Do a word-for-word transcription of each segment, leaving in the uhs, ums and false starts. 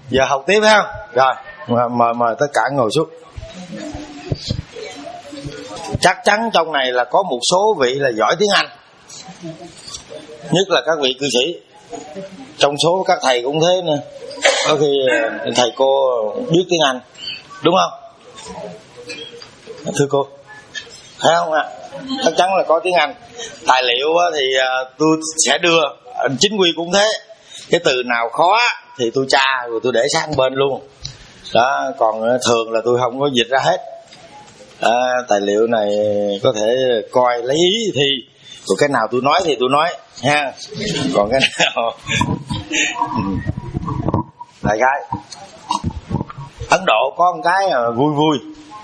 Giờ học tiếp phải không? Rồi, mời mời tất cả ngồi xuống. Chắc chắn trong này là có một số vị là giỏi tiếng Anh, nhất là các vị cư sĩ. Trong số các thầy cũng thế nữa, có khi thầy cô biết tiếng Anh, đúng không? Thưa cô, thấy không ạ? Chắc chắn là có tiếng Anh. Tài liệu thì tôi sẽ đưa, chính quy cũng thế. Cái từ nào khó thì tôi tra rồi tôi để sang bên luôn đó, còn thường là tôi không có dịch ra hết. À, tài liệu này có thể coi lấy ý thì rồi cái nào tôi nói thì tôi nói ha, còn cái nào đại khái. Ấn Độ có một cái vui vui,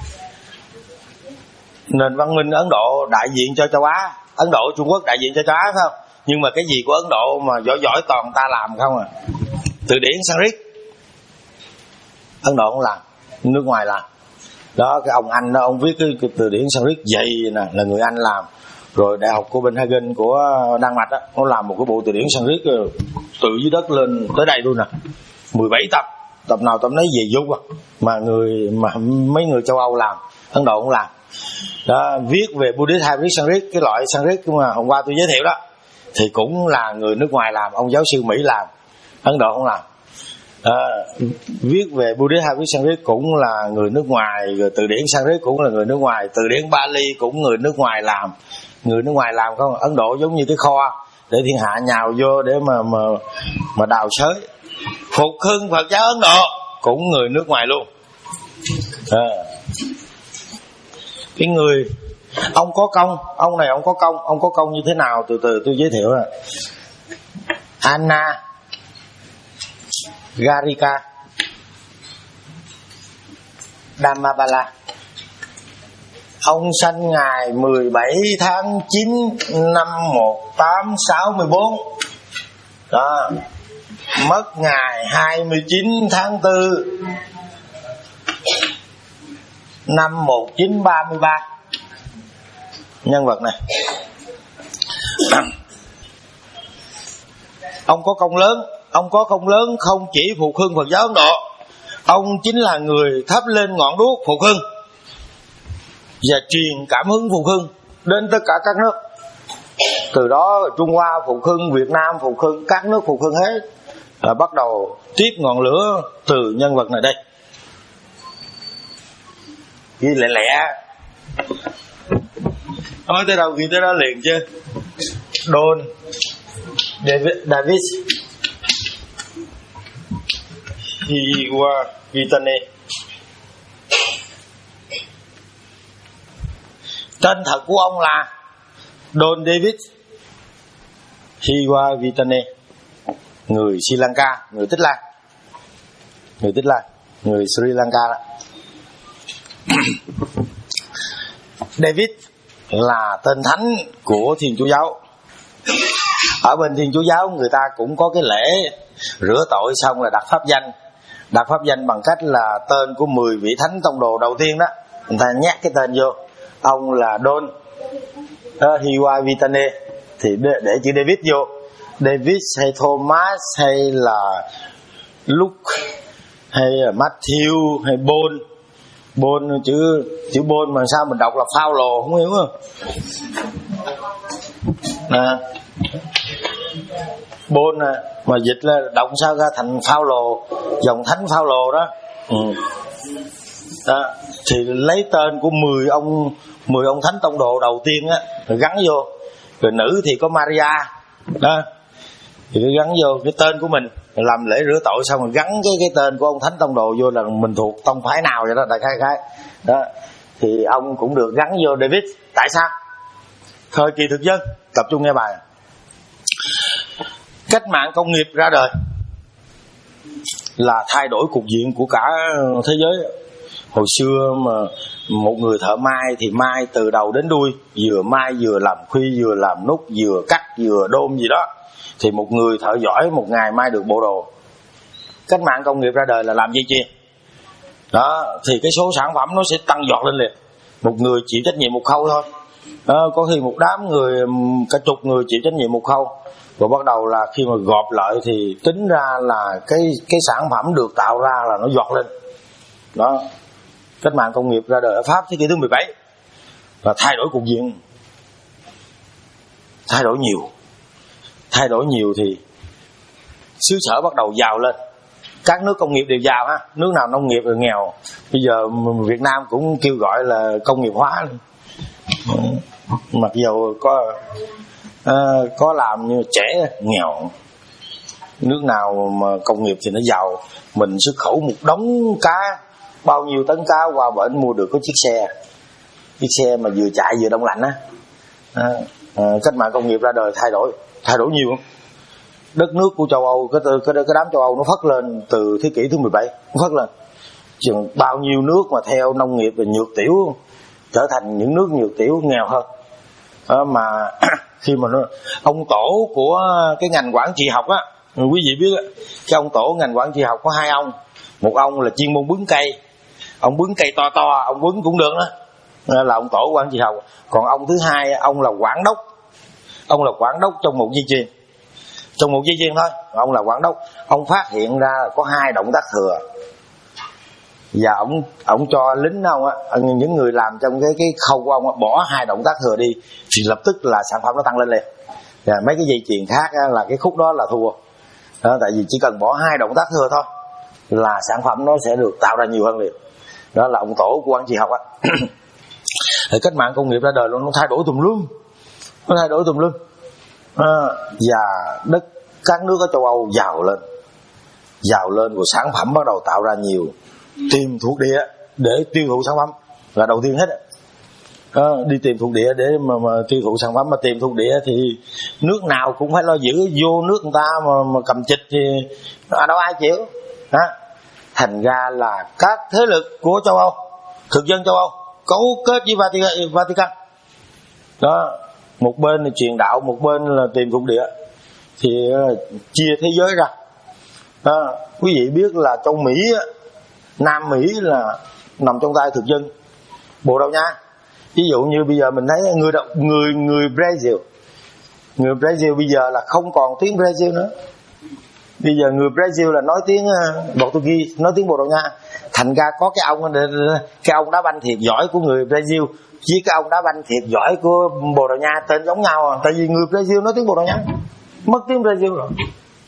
nền văn minh Ấn Độ đại diện cho châu Á. Ấn Độ Trung Quốc đại diện cho châu Á phải không? Nhưng mà cái gì của Ấn Độ mà giỏi giỏi toàn ta làm không à? Từ điển Sanskrit Ấn Độ không làm, nước ngoài làm. Đó, cái ông Anh đó, ông viết cái, cái từ điển Sanskrit dày nè, là người Anh làm. Rồi đại học Copenhagen của Đan Mạch đó, nó làm một cái bộ từ điển Sanskrit từ dưới đất lên tới đây luôn nè, mười bảy tập, tập nào tập nấy về dục à. Mà người mà mấy người châu Âu làm, Ấn Độ cũng làm. Đó, viết về Buddhist Hybrid Sanskrit, cái loại Sanskrit mà hôm qua tôi giới thiệu đó, thì cũng là người nước ngoài làm, ông giáo sư Mỹ làm, Ấn Độ không làm. À, viết về Buddhist Hybrid Sanskrit cũng là người nước ngoài, rồi từ điển Sanskrit cũng là người nước ngoài, từ điển Bali cũng người nước ngoài làm. Người nước ngoài làm không? Ấn Độ giống như cái kho để thiên hạ nhào vô để mà mà mà đào xới. Phục hưng Phật giáo Ấn Độ cũng người nước ngoài luôn. À, cái người ông có công, ông này ông có công, ông có công như thế nào? Từ từ tôi giới thiệu nè. Anna Garika Dhammapala. Ông sanh ngày mười bảy tháng chín năm một nghìn tám trăm sáu mươi bốn. Đó. Mất ngày hai mươi chín tháng tư năm một nghìn chín trăm ba mươi ba. Nhân vật này ông có công lớn. Ông có công lớn không chỉ phục hưng Phật giáo Ấn Độ, ông chính là người thắp lên ngọn đuốc phục hưng và truyền cảm hứng phục hưng đến tất cả các nước. Từ đó Trung Hoa phục hưng, Việt Nam phục hưng, các nước phục hưng hết. Là bắt đầu tiếp ngọn lửa từ nhân vật này đây. Ghi lẹ lẹ, nói tới đâu ghi tới đó liền chứ. Don David, David Hiwa Vitane. Tên thật của ông là Don David Hiwa Vitane, người Sri Lanka, người Tích Lan, người Tích Lan, người Sri Lanka đó. David là tên thánh của Thiên Chúa giáo. Ở bên Thiên Chúa giáo người ta cũng có cái lễ rửa tội xong là đặt pháp danh. Đặt pháp danh bằng cách là tên của mười vị thánh tông đồ đầu tiên đó, người ta nhét cái tên vô. Ông là Don uh, Hiwa Vitane thì để, để chữ David vô. David hay Thomas hay là Luke hay là Matthew hay Paul. Paul chữ chữ Paul mà sao mình đọc là Phaolô không hiểu không? Nè, Paul nè, mà dịch là đọc sao ra thành Phaolô, dòng thánh Phaolô đó. Ừ. Đó, thì lấy tên của mười ông mười ông thánh tông đồ đầu tiên á rồi gắn vô. Rồi nữ thì có Maria đó, thì cứ gắn vô cái tên của mình, làm lễ rửa tội xong rồi gắn cái cái tên của ông thánh tông đồ vô là mình thuộc tông phái nào vậy đó, đại khái khái đó. Thì ông cũng được gắn vô David. Tại sao? Thời kỳ thực dân, tập trung nghe bài. Cách mạng công nghiệp ra đời là thay đổi cục diện của cả thế giới. Hồi xưa mà một người thợ mai thì mai từ đầu đến đuôi, vừa mai vừa làm khuy, vừa làm nút, vừa cắt, vừa đôn gì đó. Thì một người thợ giỏi một ngày mai được bộ đồ. Cách mạng công nghiệp ra đời là làm dây chuyền đó, thì cái số sản phẩm nó sẽ tăng giọt lên liền. Một người chịu trách nhiệm một khâu thôi. À, có khi một đám người, cả chục người chịu trách nhiệm một khâu, rồi bắt đầu là khi mà gộp lại thì tính ra là cái cái sản phẩm được tạo ra là nó giọt lên. Đó, cách mạng công nghiệp ra đời ở Pháp thế kỷ thứ mười bảy và thay đổi cục diện, thay đổi nhiều, thay đổi nhiều thì xứ sở bắt đầu giàu lên. Các nước công nghiệp đều giàu ha, nước nào nông nghiệp rồi nghèo. Bây giờ Việt Nam cũng kêu gọi là công nghiệp hóa, mặc dù có à, có làm như trẻ nghèo. Nước nào mà công nghiệp thì nó giàu. Mình xuất khẩu một đống cá, bao nhiêu tấn cá qua bển mua được có chiếc xe, chiếc xe mà vừa chạy vừa đông lạnh á. À, à, cách mạng công nghiệp ra đời thay đổi, thay đổi nhiều. Đất nước của châu Âu, cái, cái, cái đám châu Âu nó phất lên từ thế kỷ thứ mười bảy, nó phất lên. Chừng bao nhiêu nước mà theo nông nghiệp và nhược tiểu trở thành những nước nhược tiểu nghèo hơn. À, mà khi mà nó, ông tổ của cái ngành quản trị học á, quý vị biết á, cái ông tổ ngành quản trị học có hai ông. Một ông là chuyên môn bứng cây, ông bứng cây to to, ông bứng cũng được đó, là ông tổ quản trị học. Còn ông thứ hai, ông là quản đốc, ông là quản đốc trong một dây chuyền, trong một dây chuyền thôi, ông là quản đốc. Ông phát hiện ra có hai động tác thừa, và ông ông cho lính ông á, những người làm trong cái cái khâu của ông á, bỏ hai động tác thừa đi thì lập tức là sản phẩm nó tăng lên liền. Và mấy cái dây chuyền khác á, là cái khúc đó là thua đó, tại vì chỉ cần bỏ hai động tác thừa thôi là sản phẩm nó sẽ được tạo ra nhiều hơn liền. Đó là ông tổ của quản trị học á. Thì cách mạng công nghiệp ra đời nó thay đổi tùm lum, nó thay đổi tùm lum. À, và đất các nước ở châu Âu giàu lên, giàu lên rồi sản phẩm bắt đầu tạo ra nhiều, tìm thuộc địa để tiêu thụ sản phẩm là đầu tiên hết. À, đi tìm thuộc địa để mà, mà tiêu thụ sản phẩm. Mà tìm thuộc địa thì nước nào cũng phải lo giữ, vô nước người ta mà, mà cầm chịch thì đâu ai chịu. Đó. Thành ra là các thế lực của châu Âu, thực dân châu Âu cấu kết với Vatican. Đó, một bên là truyền đạo, một bên là tìm thuộc địa, thì uh, chia thế giới ra. Đó, quý vị biết là châu Mỹ, Nam Mỹ là nằm trong tay thực dân Bồ Đào Nha. Ví dụ như bây giờ mình thấy người người người Brazil, người Brazil bây giờ là không còn tiếng Brazil nữa. Bây giờ người Brazil là nói tiếng Portuguese, nói tiếng Bồ Đào Nha. Thành ra có cái ông cái ông đá banh thiệt giỏi của người Brazil với cái ông đá banh thiệt giỏi của Bồ Đào Nha tên giống nhau à. Tại vì người Brazil nói tiếng Bồ Đào Nha, mất tiếng Brazil rồi.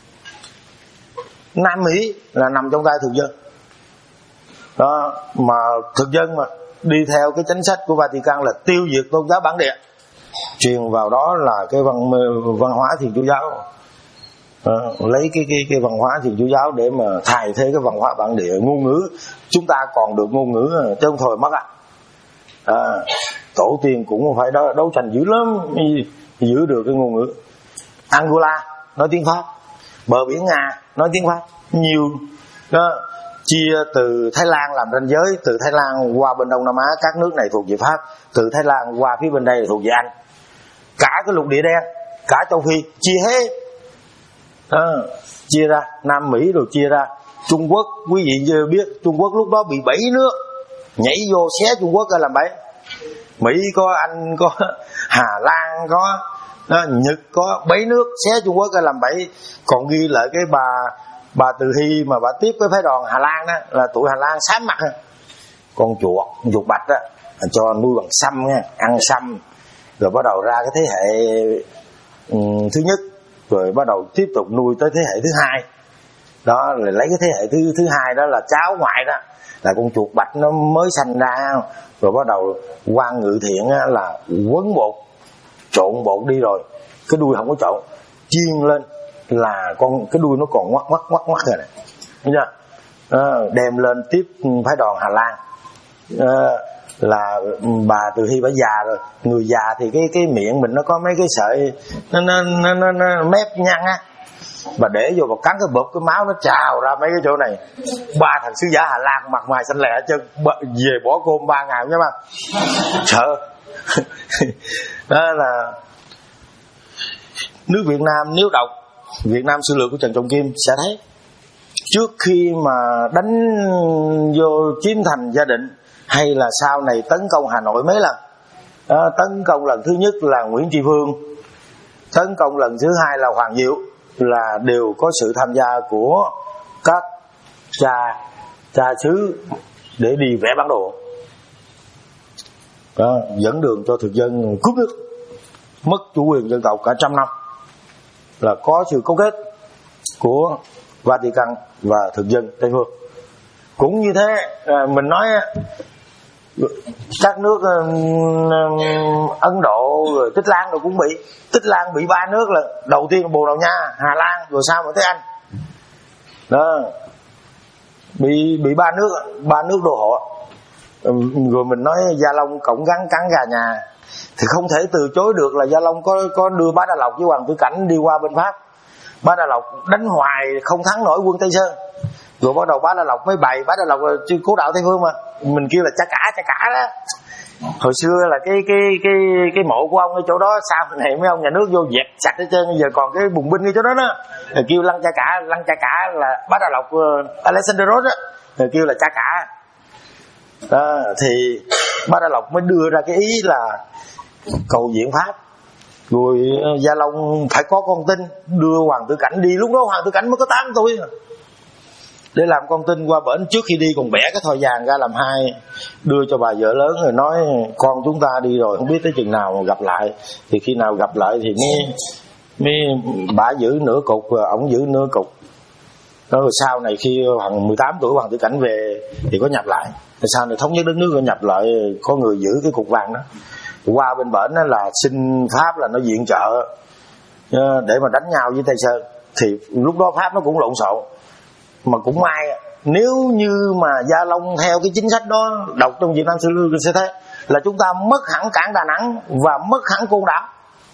Nam Mỹ là nằm trong tay thực dân. Đó, mà thực dân mà đi theo cái chính sách của Vatican là tiêu diệt tôn giáo bản địa, truyền vào đó là cái văn văn hóa Thiên Chúa giáo. À, lấy cái cái cái văn hóa Thiên Chúa giáo để mà thay thế cái văn hóa bản địa. Ngôn ngữ chúng ta còn được ngôn ngữ chứ không thôi mất à. À, tổ tiên cũng phải đấu, đấu tranh dữ lắm giữ được cái ngôn ngữ. Angola nói tiếng Pháp, bờ biển Nga nói tiếng Pháp, nhiều đó. Chia từ Thái Lan làm ranh giới, từ Thái Lan qua bên Đông Nam Á các nước này thuộc về Pháp, từ Thái Lan qua phía bên đây là thuộc về Anh. Cả cái lục địa đen, cả châu Phi chia hết. À, chia ra Nam Mỹ rồi chia ra. Trung Quốc, quý vị biết Trung Quốc lúc đó bị bảy nước nhảy vô xé Trung Quốc ra làm bẫy. Mỹ có, Anh có, Hà Lan có, đó, Nhật có, bảy nước xé Trung Quốc ra làm bẫy. Còn ghi lại cái bà bà Từ Hy mà bà tiếp với phái đoàn Hà Lan đó, là tụi Hà Lan xám mặt ha. Con chuột, con chuột bạch đó cho nuôi bằng sâm nha, ăn sâm. Rồi bắt đầu ra cái thế hệ um, thứ nhất, rồi bắt đầu tiếp tục nuôi tới thế hệ thứ hai. Đó, rồi lấy cái thế hệ thứ thứ hai đó là cháu ngoại đó, là con chuột bạch nó mới sanh ra. Rồi bắt đầu quan ngự thiện là quấn bột, trộn bột đi rồi cái đuôi không có trộn, chiên lên là con cái đuôi nó còn ngoắc ngoắc ngoắc ngoắc rồi này, thấy chưa? À, đem lên tiếp phái đoàn Hà Lan. À, là bà Từ Hy bà già rồi, người già thì cái cái miệng mình nó có mấy cái sợi nó nó nó, nó, nó mép nhăn á, bà để vô và cắn cái bụp, cái máu nó trào ra mấy cái chỗ này. Ba thằng sứ giả Hà Lan mặt mày xanh lẹ chân về bỏ cơm ba ngày nhá mà sợ. Đó là nước Việt Nam. Nếu đọc Việt Nam Sử lược của Trần Trọng Kim sẽ thấy trước khi mà đánh vô chiếm thành Gia Định hay là sau này tấn công Hà Nội mấy lần À, tấn công lần thứ nhất là Nguyễn Tri Phương, tấn công lần thứ hai là Hoàng Diệu, là đều có sự tham gia của các cha cha xứ để đi vẽ bản đồ. Đó, dẫn đường cho thực dân cướp nước, mất chủ quyền dân tộc cả trăm năm, là có sự cấu kết của Vatican và thực dân Tây phương. Cũng như thế, mình nói các nước Ấn Độ rồi Tích Lan rồi cũng bị. Tích Lan bị ba nước là đầu tiên là Bồ Đào Nha, Hà Lan, rồi sau mới tới Anh. Đó, bị bị ba nước ba nước đô hộ. Rồi mình nói Gia Long cổng gắn cắn gà nhà, thì không thể từ chối được là Gia Long có có đưa Bá Đa Lộc với Hoàng Tử Cảnh đi qua bên Pháp. Bá Đa Lộc đánh hoài không thắng nổi quân Tây Sơn, rồi bắt đầu Bá Đa Lộc mới bày. Bá Đa Lộc là cố đạo Tây phương mà, mình kêu là cha cả cha cả đó. Hồi xưa là cái cái cái cái mộ của ông ở chỗ đó, sau này mấy ông nhà nước vô dẹp sạch hết trơn, giờ còn cái bùng binh ở chỗ đó đó, rồi kêu lăng cha cả. Lăng cha cả là Bá Đa Lộc, uh, Alexander Rose á, rồi kêu là cha cả đó. Thì Bá Đa Lộc mới đưa ra cái ý là cầu viện Pháp, rồi Gia Long phải có con tin đưa Hoàng Tử Cảnh đi. Lúc đó Hoàng Tử Cảnh mới có tám tuổi để làm con tin qua bển. Trước khi đi còn bẻ cái thoi vàng ra làm hai, đưa cho bà vợ lớn rồi nói con chúng ta đi rồi không biết tới chừng nào mà gặp lại, thì khi nào gặp lại thì mới mới bà giữ nửa cục và ổng giữ nửa cục. Đó, rồi sau này khi hoàng mười tám tuổi Hoàng Tử Cảnh về thì có nhập lại, rồi sau này thống nhất đất nước rồi nhập lại, có người giữ cái cục vàng đó. Qua bên bển đó là xin Pháp là nó viện trợ để mà đánh nhau với Tây Sơn. Thì lúc đó Pháp nó cũng lộn xộn, mà cũng may nếu như mà Gia Long theo cái chính sách đó, đọc trong Việt Nam Sử Lưu sẽ thấy là chúng ta mất hẳn cảng Đà Nẵng và mất hẳn Côn Đảo.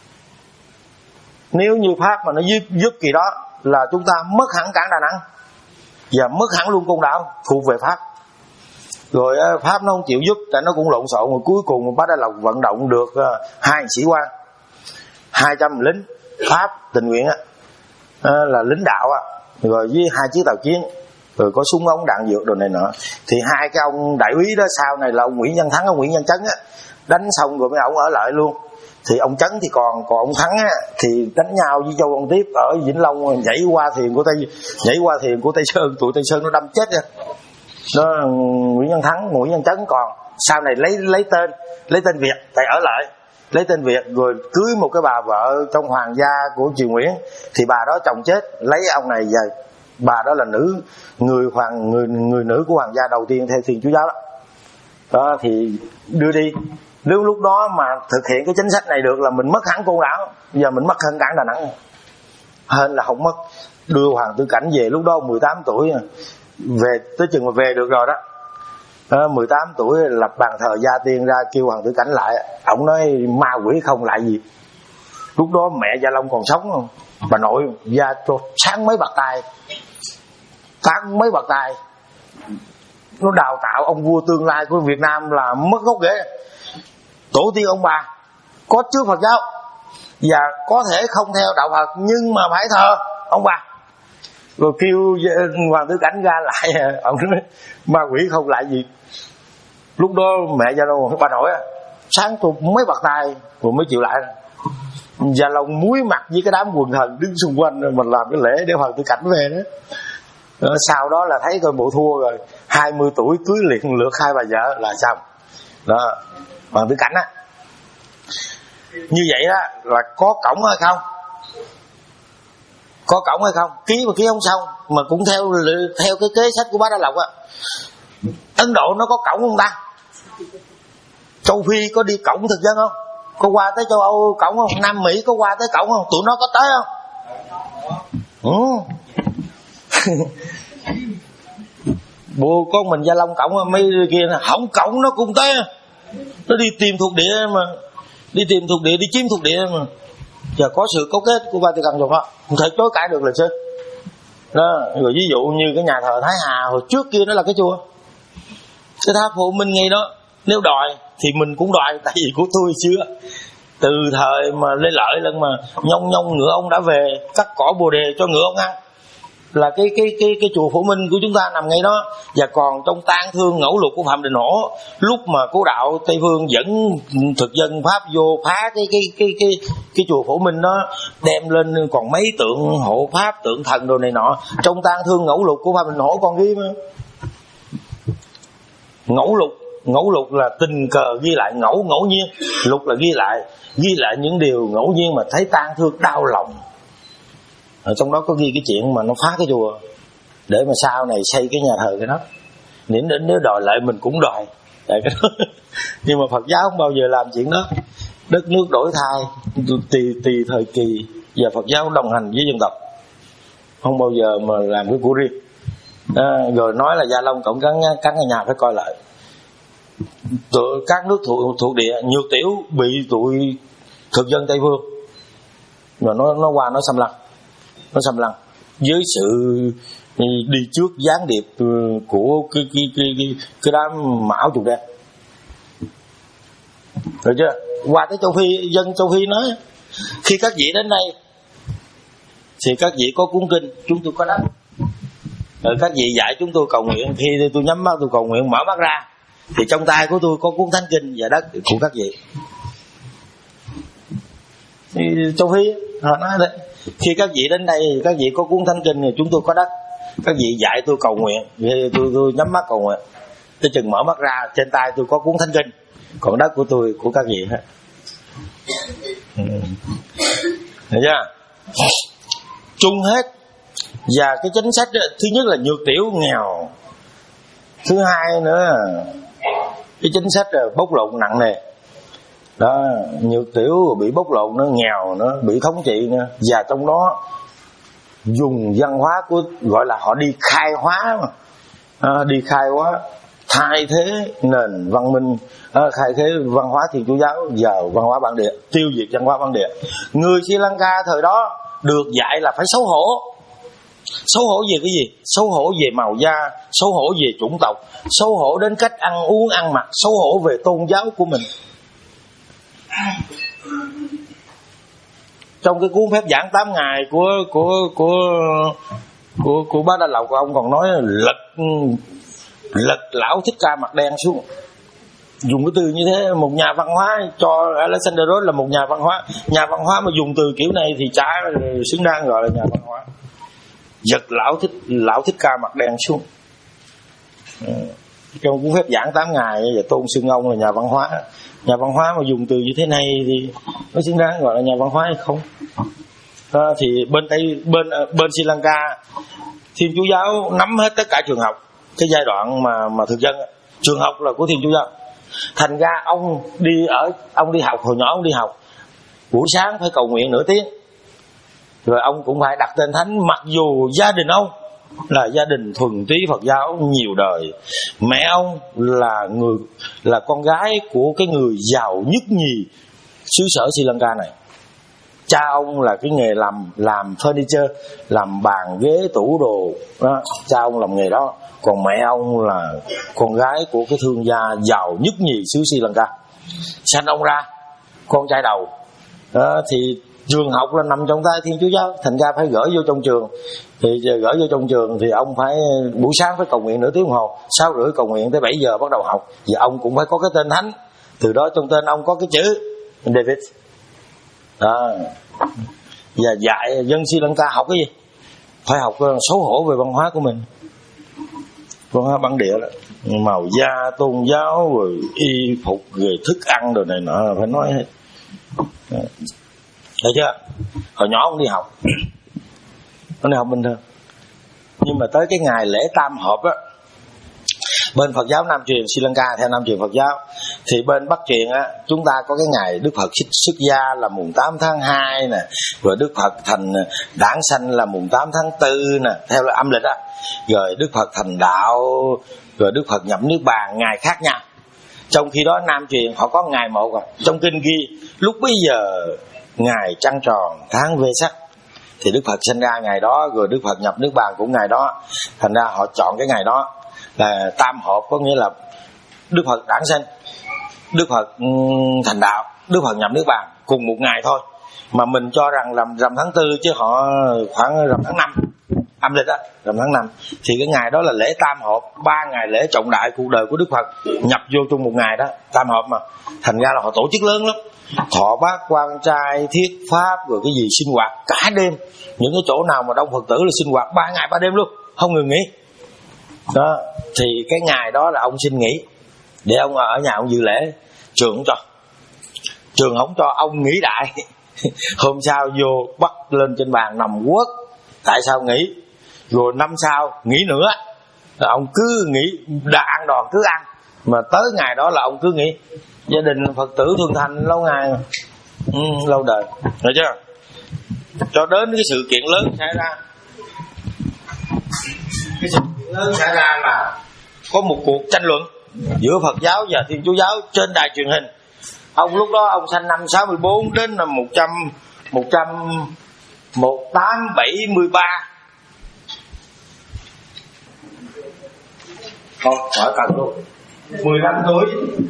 Nếu như Pháp mà nó giúp, giúp kỳ đó là chúng ta mất hẳn cảng Đà Nẵng và mất hẳn luôn Côn Đảo thuộc về Pháp. Rồi Pháp nó không chịu giúp, tại nó cũng lộn xộn. Rồi cuối cùng Bá Đa Lộc vận động được uh, hai sĩ quan, hai trăm lính Pháp tình nguyện á, uh, là lính đạo á, rồi với hai chiếc tàu chiến, rồi có súng ống đạn dược đồ này nọ. Thì hai cái ông đại úy đó sau này là ông Nguyễn Văn Thắng, ông Nguyễn Văn Chấn á, đánh xong rồi mấy ông ở lại luôn. Thì ông Chấn thì còn còn ông Thắng á thì đánh nhau với Châu Văn Tiếp ở Vĩnh Long, nhảy qua thuyền của Tây nhảy qua thuyền của Tây Sơn, tụi Tây Sơn nó đâm chết rồi. Đó, Nguyễn Văn Thắng, Nguyễn Văn Chấn còn sau này lấy lấy tên lấy tên Việt, tại ở lại lấy tên Việt, rồi cưới một cái bà vợ trong hoàng gia của triều Nguyễn. Thì bà đó chồng chết, lấy ông này về. Bà đó là nữ người hoàng người người nữ của hoàng gia đầu tiên theo Thiên Chúa giáo đó. Đó thì đưa đi. Nếu lúc đó mà thực hiện cái chính sách này được là mình mất hẳn Côn Đảo, giờ mình mất hẳn cảng Đà Nẵng, hơn là không mất. Đưa Hoàng Tử Cảnh về, lúc đó mười tám tuổi về, tới chừng mà về được rồi đó. Đó, mười tám tuổi lập bàn thờ gia tiên ra, kêu Hoàng Tử Cảnh lại. Ông nói ma quỷ không lại gì. Lúc đó mẹ Gia Long còn sống không, bà nội gia cho sáng mấy bạc tay, sáng mấy bạc tay. Nó đào tạo ông vua tương lai của Việt Nam là mất gốc rễ. Tổ tiên ông bà có trước Phật giáo và có thể không theo đạo Phật, nhưng mà phải thờ ông bà. Rồi kêu Hoàng Tử Cảnh ra lại, ông nói ma quỷ không lại gì. Lúc đó mẹ Gia Long, bà nội sáng tôi mấy bạc tay rồi mới chịu lại. Gia Long muối mặt với cái đám quần thần đứng xung quanh mình làm cái lễ để Hoàng Tử Cảnh về đó. Đó, sau đó là thấy coi bộ thua rồi, hai mươi tuổi cưới liền lượt hai bà vợ là xong. Đó, Hoàng Tử Cảnh á. Như vậy đó là có cổng hay không? Có cổng hay không? Ký mà ký không xong, mà cũng theo theo cái kế sách của Bá Đa Lộc á. Ấn Độ nó có cổng không ta? Châu Phi có đi cổng thực dân không? Có qua tới châu Âu cổng không? Nam Mỹ có qua tới cổng không? Tụi nó có tới không? Ừ. Bộ con mình Gia Long cổng, mấy kia không cổng nó cũng tới. Nó đi tìm thuộc địa mà, đi tìm thuộc địa, đi chiếm thuộc địa mà. Giờ có sự cấu kết của Vatican rồi đó, không thể chối cãi được là chứ. Đó, rồi ví dụ như cái nhà thờ Thái Hà hồi trước kia nó là cái chùa, cái tháp Phụ Minh ngay đó. Nếu đòi thì mình cũng đòi, tại vì của tôi xưa từ thời mà Lê Lợi lần mà nhông nhông ngựa ông đã về, cắt cỏ bồ đề cho ngựa ông ăn. là cái cái cái cái chùa Phổ Minh của chúng ta nằm ngay đó. Và còn trong tang thương ngẫu lục của Phạm Đình Hổ, lúc mà cố đạo Tây Phương dẫn thực dân Pháp vô phá cái cái cái cái cái chùa Phổ Minh đó, đem lên còn mấy tượng hộ pháp, tượng thần đồ này nọ. Trong tang thương ngẫu lục của Phạm Đình Hổ còn ghi mà. Ngẫu lục, ngẫu lục là tình cờ ghi lại, ngẫu ngẫu nhiên, lục là ghi lại, ghi lại những điều ngẫu nhiên mà thấy tang thương đau lòng. Ở trong đó có ghi cái chuyện mà nó phá cái chùa để mà sau này xây cái nhà thờ cái đó. Nếu nếu đòi lại mình cũng đòi cái đó. Nhưng mà Phật giáo không bao giờ làm chuyện đó. Đất nước đổi thay tùy tùy thời kỳ, và Phật giáo đồng hành với dân tộc, không bao giờ mà làm cái của riêng. À, rồi nói là Gia Long cộng cán cán nhà phải coi lại. Tụi, các nước thuộc, thuộc địa Nhược Tiểu bị tụi thực dân Tây Phương rồi nó nó qua nó xâm lăng, nó xâm lăng với sự đi trước gián điệp của cái cái cái cái, cái đám Mão Trùng Đen, được chưa? Qua tới châu Phi, dân châu Phi nói khi các vị đến đây thì các vị có cuốn kinh, chúng tôi có đất. Rồi các vị dạy chúng tôi cầu nguyện, khi tôi nhắm mắt tôi cầu nguyện mở mắt ra thì trong tay của tôi có cuốn thánh kinh và đất của các vị. Thì châu Phi họ nói đấy, khi các vị đến đây thì các vị có cuốn thánh kinh thì chúng tôi có đất. Các vị dạy tôi cầu nguyện thì tôi, tôi nhắm mắt cầu nguyện, tôi chừng mở mắt ra trên tay tôi có cuốn thánh kinh, còn đất của tôi của các vị hết. Được chưa? Chung hết. Và cái chính sách đó, thứ nhất là Nhược Tiểu nghèo, thứ hai nữa là cái chính sách là bóc lột nặng nề đó. Nhược Tiểu bị bóc lột, nó nghèo, nó bị thống trị nữa, và trong đó dùng văn hóa của, gọi là họ đi khai hóa mà. À, đi khai hóa, thay thế nền văn minh, à, thay thế văn hóa Thiên Chúa giáo vào văn hóa bản địa, tiêu diệt văn hóa bản địa. Người Sri Lanka thời đó được dạy là phải xấu hổ. Xấu hổ về cái gì? Xấu hổ về màu da, xấu hổ về chủng tộc, xấu hổ đến cách ăn uống ăn mặc, xấu hổ về tôn giáo của mình. Trong cái cuốn phép giảng tám ngày của của của của của Bác Đa Lộc, của ông còn nói lật lật lão Thích Ca mặt đen xuống, dùng cái từ như thế. Một nhà văn hóa, cho Alexander Ross là một nhà văn hóa, nhà văn hóa mà dùng từ kiểu này thì chả xứng đáng gọi là nhà văn hóa. Giật lão thích lão Thích Ca mặt đen xuống. Trong cuốn phép giảng tám ngày và tôn xưng ông là nhà văn hóa. Nhà văn hóa mà dùng từ như thế này thì nó xứng đáng gọi là nhà văn hóa hay không? Đó, thì bên tây bên bên Sri Lanka, Thiên Chúa giáo nắm hết tất cả trường học. Cái giai đoạn mà mà thực dân, trường học là của Thiên Chúa giáo. Thành ra ông đi ở ông đi học, hồi nhỏ ông đi học, buổi sáng phải cầu nguyện nửa tiếng. Rồi ông cũng phải đặt tên thánh, mặc dù gia đình ông là gia đình thuần túy Phật giáo nhiều đời. Mẹ ông là người là con gái của cái người giàu nhất nhì xứ sở Sri Lanka này. Cha ông là cái nghề làm làm furniture, làm bàn ghế tủ đồ đó. Cha ông làm nghề đó. Còn mẹ ông là con gái của cái thương gia giàu nhất nhì xứ Sri Lanka. Sanh ông ra con trai đầu đó, thì trường học là nằm trong tay Thiên Chúa giáo, thành ra phải gửi vô trong trường. Thì gửi vô trong trường thì ông phải buổi sáng phải cầu nguyện nửa tiếng đồng hồ, sáu rưỡi cầu nguyện tới bảy giờ bắt đầu học. Và ông cũng phải có cái tên thánh, từ đó trong tên ông có cái chữ David đó. Và dạy dân Sri Lanka học cái gì? Phải học xấu hổ về văn hóa của mình, văn hóa bản địa đó, màu da, tôn giáo, rồi y phục, rồi thức ăn rồi này nọ là phải nói hết. Thấy chưa? Hồi nhỏ ông đi học, ông đi học bình thường. Nhưng mà tới cái ngày lễ tam hợp á, bên Phật giáo Nam truyền Sri Lanka theo Nam truyền Phật giáo, thì bên Bắc truyền á, chúng ta có cái ngày Đức Phật xuất gia là mùng tám tháng hai nè, rồi Đức Phật thành đản sanh là mùng tám tháng tư nè, theo là âm lịch á, rồi Đức Phật thành đạo, rồi Đức Phật nhập niết bàn, ngày khác nhau. Trong khi đó Nam truyền họ có ngày một à. Trong kinh ghi lúc bấy giờ ngày trăng tròn tháng Vê Sắc thì Đức Phật sinh ra ngày đó, rồi Đức Phật nhập niết bàn cũng ngày đó. Thành ra họ chọn cái ngày đó là tam hợp, có nghĩa là Đức Phật đản sinh, Đức Phật thành đạo, Đức Phật nhập niết bàn cùng một ngày thôi. Mà mình cho rằng làm rằm tháng tư chứ họ khoảng rằm tháng năm. âm lịch á, rằm tháng năm. Thì cái ngày đó là lễ tam hợp, ba ngày lễ trọng đại cuộc đời của Đức Phật nhập vô trong một ngày đó, tam hợp mà. Thành ra là họ tổ chức lớn lắm, thọ bát quan trai, thiết pháp, rồi cái gì sinh hoạt cả đêm. Những cái chỗ nào mà đông Phật tử là sinh hoạt ba ngày ba đêm luôn, không ngừng nghỉ. Đó, thì cái ngày đó là ông xin nghỉ để ông ở nhà ông dự lễ. Trường không cho, trường không cho, ông nghỉ đại. Hôm sau vô bắt lên trên bàn nằm quất. Tại sao nghỉ? Rồi năm sau nghỉ nữa. Rồi ông cứ nghỉ, đã ăn đòn cứ ăn. Mà tới ngày đó là ông cứ nghỉ. Gia đình Phật tử Thường Thành lâu ngày, ừ, lâu đời, được chưa? Cho đến cái sự kiện lớn xảy ra. Cái sự kiện lớn xảy ra là có một cuộc tranh luận giữa Phật giáo và Thiên Chúa giáo trên đài truyền hình. Ông lúc đó ông sanh năm sáu mươi bốn đến năm một trăm một trăm một tám bảy mươi ba. Không, hỏi cần luôn. mười lăm tuổi.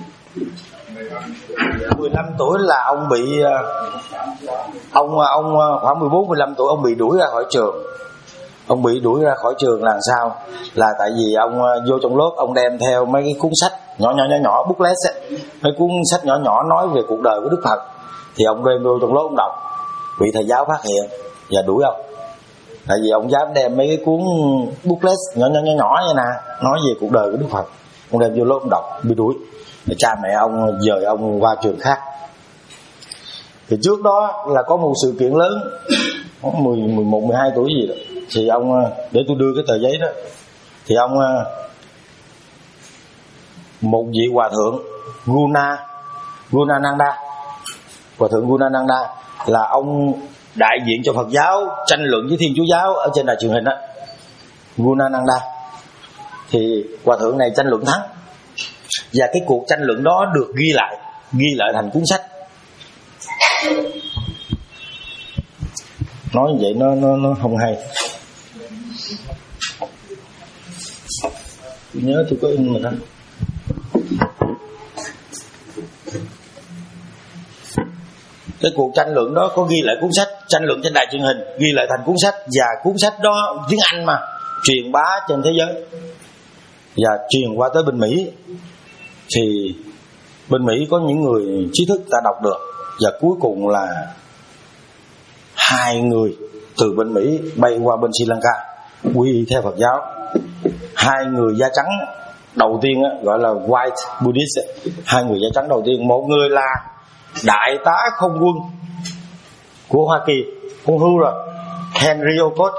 mười lăm tuổi là ông bị ông ông khoảng mười bốn mười lăm tuổi ông bị đuổi ra khỏi trường. Ông bị đuổi ra khỏi trường là sao? Là tại vì ông vô trong lớp ông đem theo mấy cái cuốn sách nhỏ nhỏ nhỏ nhỏ booklet ấy, mấy cuốn sách nhỏ nhỏ nói về cuộc đời của Đức Phật. Thì ông đem vô trong lớp ông đọc, bị thầy giáo phát hiện và đuổi ông. Tại vì ông dám đem mấy cái cuốn booklet nhỏ nhỏ nhỏ nhỏ như nè, nói về cuộc đời của Đức Phật. Ông đem vô lớp ông đọc, bị đuổi. Thì cha mẹ ông dời ông qua trường khác. Thì trước đó là có một sự kiện lớn, mười, mười một, mười hai tuổi gì đó. Thì ông, để tôi đưa cái tờ giấy đó. Thì ông, một vị hòa thượng Guna Gunananda, hòa thượng Gunananda là ông đại diện cho Phật giáo tranh luận với Thiên Chúa giáo ở trên đài truyền hình đó. Gunananda thì hòa thượng này tranh luận thắng, và cái cuộc tranh luận đó được ghi lại, ghi lại thành cuốn sách. Nói như vậy nó nó nó không hay. Tôi nhớ tôi có in mà đó. Cái cuộc tranh luận đó có ghi lại cuốn sách, tranh luận trên đài truyền hình, ghi lại thành cuốn sách. Và cuốn sách đó tiếng Anh mà truyền bá trên thế giới và truyền qua tới bên Mỹ. Thì bên Mỹ có những người trí thức ta đọc được. Và cuối cùng là hai người từ bên Mỹ bay qua bên Sri Lanka quy theo Phật giáo. Hai người da trắng đầu tiên gọi là White Buddhist. Hai người da trắng đầu tiên, một người là đại tá không quân của Hoa Kỳ, ông hưu rồi, Henry Olcott.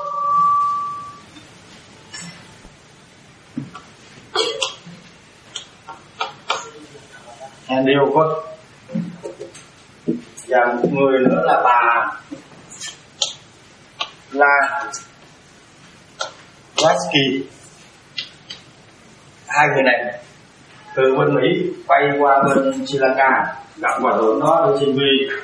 Henry Olcott. Và một người nữa là bà La Lasky. Hai người này từ bên Mỹ bay qua bên Sri Lanka gặp hòa thượng đó ở Siem Vi.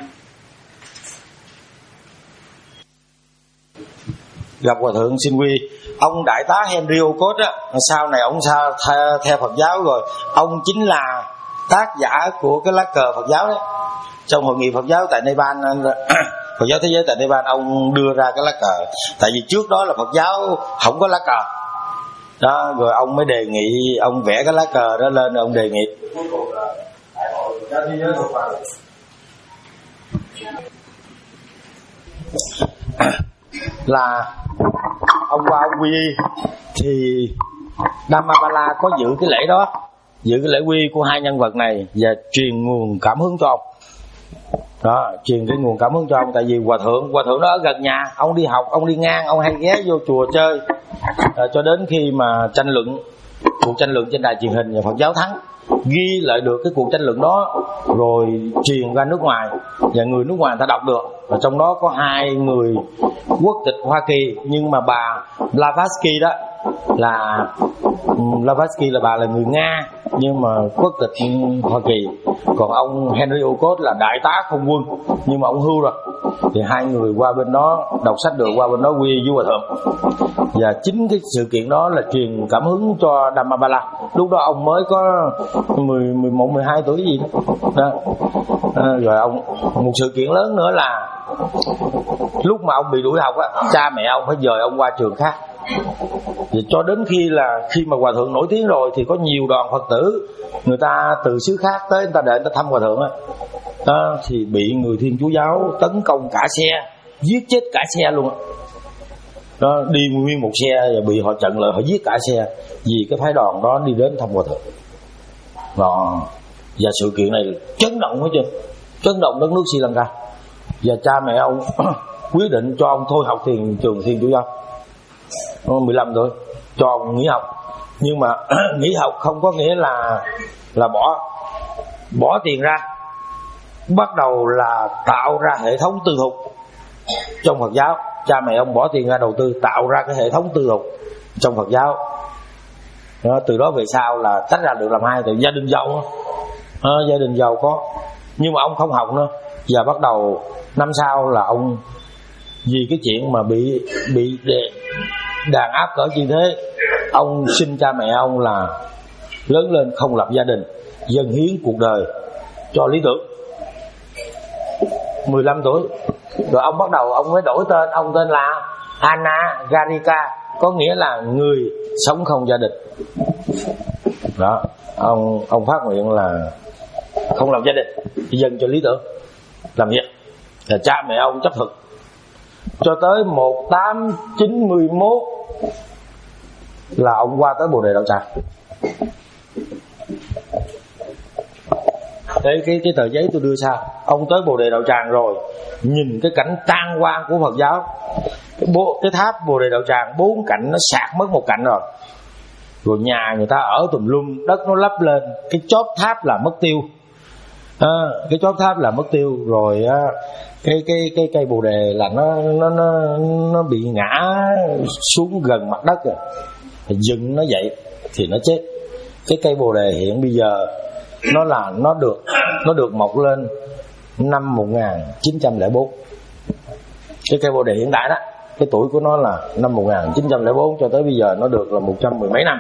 Gặp hòa thượng Siem Vi, ông đại tá Henry Olcott á, sau này ông sao theo, theo Phật giáo rồi, ông chính là tác giả của cái lá cờ Phật giáo đấy. Trong hội nghị Phật giáo tại Nepal, Phật giáo thế giới tại Nepal, ông đưa ra cái lá cờ. Tại vì trước đó là Phật giáo không có lá cờ đó, rồi ông mới đề nghị, ông vẽ cái lá cờ đó lên, ông đề nghị là ông qua ông quy y. Thì Dhammapala có giữ cái lễ đó, giữ cái lễ quy y của hai nhân vật này và truyền nguồn cảm hứng cho ông đó, truyền cái nguồn cảm hứng cho ông. Tại vì hòa thượng hòa thượng đó ở gần nhà, ông đi học, ông đi ngang, ông hay ghé vô chùa chơi. À, cho đến khi mà tranh luận, cuộc tranh luận trên đài truyền hình và Phật giáo thắng, ghi lại được cái cuộc tranh luận đó rồi truyền ra nước ngoài và người nước ngoài ta đọc được. Và trong đó có hai người quốc tịch Hoa Kỳ, nhưng mà bà Blavatsky đó là Blavatsky là bà là người Nga nhưng mà quốc tịch Hoa Kỳ. Còn ông Henry Olcott là đại tá không quân nhưng mà ông hưu rồi. Thì hai người qua bên đó đọc sách được, qua bên đó quy y với hòa thượng. Và chính cái sự kiện đó là truyền cảm hứng cho Dhammapala. Lúc đó ông mới có mười, mười một, mười hai tuổi gì đó, đó. À, rồi ông, một sự kiện lớn nữa là lúc mà ông bị đuổi học á, cha mẹ ông phải dời ông qua trường khác. Và cho đến khi là khi mà hòa thượng nổi tiếng rồi thì có nhiều đoàn Phật tử người ta từ xứ khác tới, người ta để người ta thăm hòa thượng á, đó, thì bị người Thiên Chúa giáo tấn công cả xe, giết chết cả xe luôn á. Đó, đi nguyên một xe và bị họ chặn lại, họ giết cả xe vì cái phái đoàn đó đi đến thăm hòa thượng. Đó. Và sự kiện này chấn động hết trơn, chấn động đất nước Sri Lanka. Và cha mẹ ông quyết định cho ông thôi học thiền trường Thiên Chúa giáo. Ông mười lăm tuổi cho ông nghỉ học. Nhưng mà nghỉ học không có nghĩa là là bỏ bỏ tiền ra, bắt đầu là tạo ra hệ thống tư thục trong Phật giáo. Cha mẹ ông bỏ tiền ra đầu tư tạo ra cái hệ thống tư thục trong Phật giáo. Đó, từ đó về sau là tách ra được làm hai, từ gia đình giàu à, gia đình giàu có. Nhưng mà ông không học nữa. Và bắt đầu năm sau là ông vì cái chuyện mà bị bị đàn áp cỡ như thế, ông xin cha mẹ ông là lớn lên không lập gia đình, dâng hiến cuộc đời cho lý tưởng. Mười lăm tuổi rồi ông bắt đầu ông mới đổi tên. Ông tên là Anagarika, có nghĩa là người sống không gia đình. Đó, ông ông phát nguyện là không lập gia đình, dâng cho lý tưởng làm việc. Là cha mẹ ông chấp thuận cho tới một nghìn tám trăm chín mươi mốt là ông qua tới Bồ Đề Đạo Tràng. Cái cái cái tờ giấy tôi đưa sao, ông tới Bồ Đề Đạo Tràng rồi, nhìn cái cảnh tan hoang của Phật giáo. Cái, bố, cái tháp Bồ Đề Đạo Tràng bốn cạnh nó sạc mất một cạnh rồi. Rồi nhà người ta ở tùm lum, đất nó lấp lên, cái chóp tháp là mất tiêu. À, cái chóp tháp là mất tiêu rồi á, cái cái cái cây Bồ Đề là nó nó nó nó bị ngã xuống gần mặt đất rồi, dừng nó dậy thì nó chết. Cái cây Bồ Đề hiện bây giờ nó là nó được nó được mọc lên năm một nghìn chín trăm lẻ bốn. Cái cây Bồ Đề hiện tại đó, cái tuổi của nó là năm một nghìn chín trăm lẻ bốn cho tới bây giờ nó được là một trăm mười mấy năm.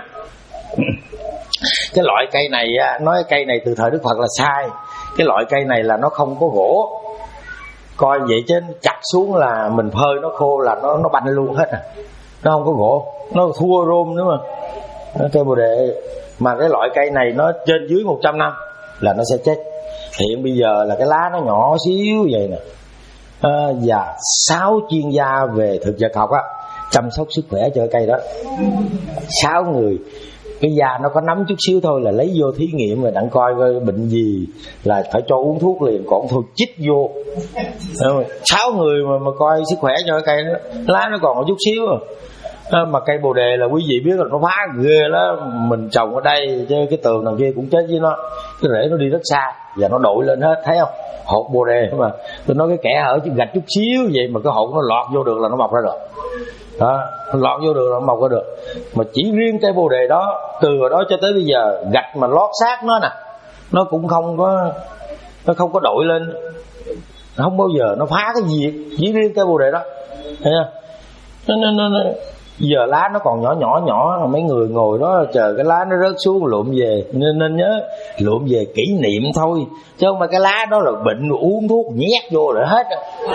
Cái loại cây này nói cây này từ thời Đức Phật là sai. Cái loại cây này là nó không có gỗ, coi vậy chứ chặt xuống là mình phơi nó khô là nó nó banh luôn hết à. Nó không có gỗ, nó thua rôm nữa mà. Cây Bồ Đề mà cái loại cây này nó trên dưới một trăm năm là nó sẽ chết. Hiện bây giờ là cái lá nó nhỏ xíu vậy nè. À, và sáu chuyên gia về thực vật học á chăm sóc sức khỏe cho cây đó. Sáu người, cái da nó có nắm chút xíu thôi là lấy vô thí nghiệm rồi đặng coi coi bệnh gì là phải cho uống thuốc liền, còn thôi chích vô. Sáu người mà mà coi sức khỏe cho cái cây đó, lá nó còn có chút xíu à. À, mà cây Bồ Đề là quý vị biết là nó phá ghê lắm. Mình trồng ở đây chứ cái tường đằng kia cũng chết với nó, cái rễ nó đi rất xa và nó đội lên hết, thấy không? Hột Bồ Đề mà tôi nói cái kẻ hở chứ gạch chút xíu vậy mà cái hột nó lọt vô được là nó mọc ra được. Đó, nó lọt vô được là nó mọc ra được. Mà chỉ riêng cây Bồ Đề đó, từ hồi đó cho tới bây giờ gạch mà lót xác nó nè, nó cũng không có nó không có đội lên, không bao giờ nó phá cái gì, chỉ riêng cây Bồ Đề đó, thấy không? Nó, nó, nó, nó. Giờ lá nó còn nhỏ nhỏ nhỏ, mấy người ngồi đó chờ cái lá nó rớt xuống lụm về. Nên nên nhớ lụm về kỷ niệm thôi, chứ không phải cái lá đó là bệnh uống thuốc nhét vô rồi hết.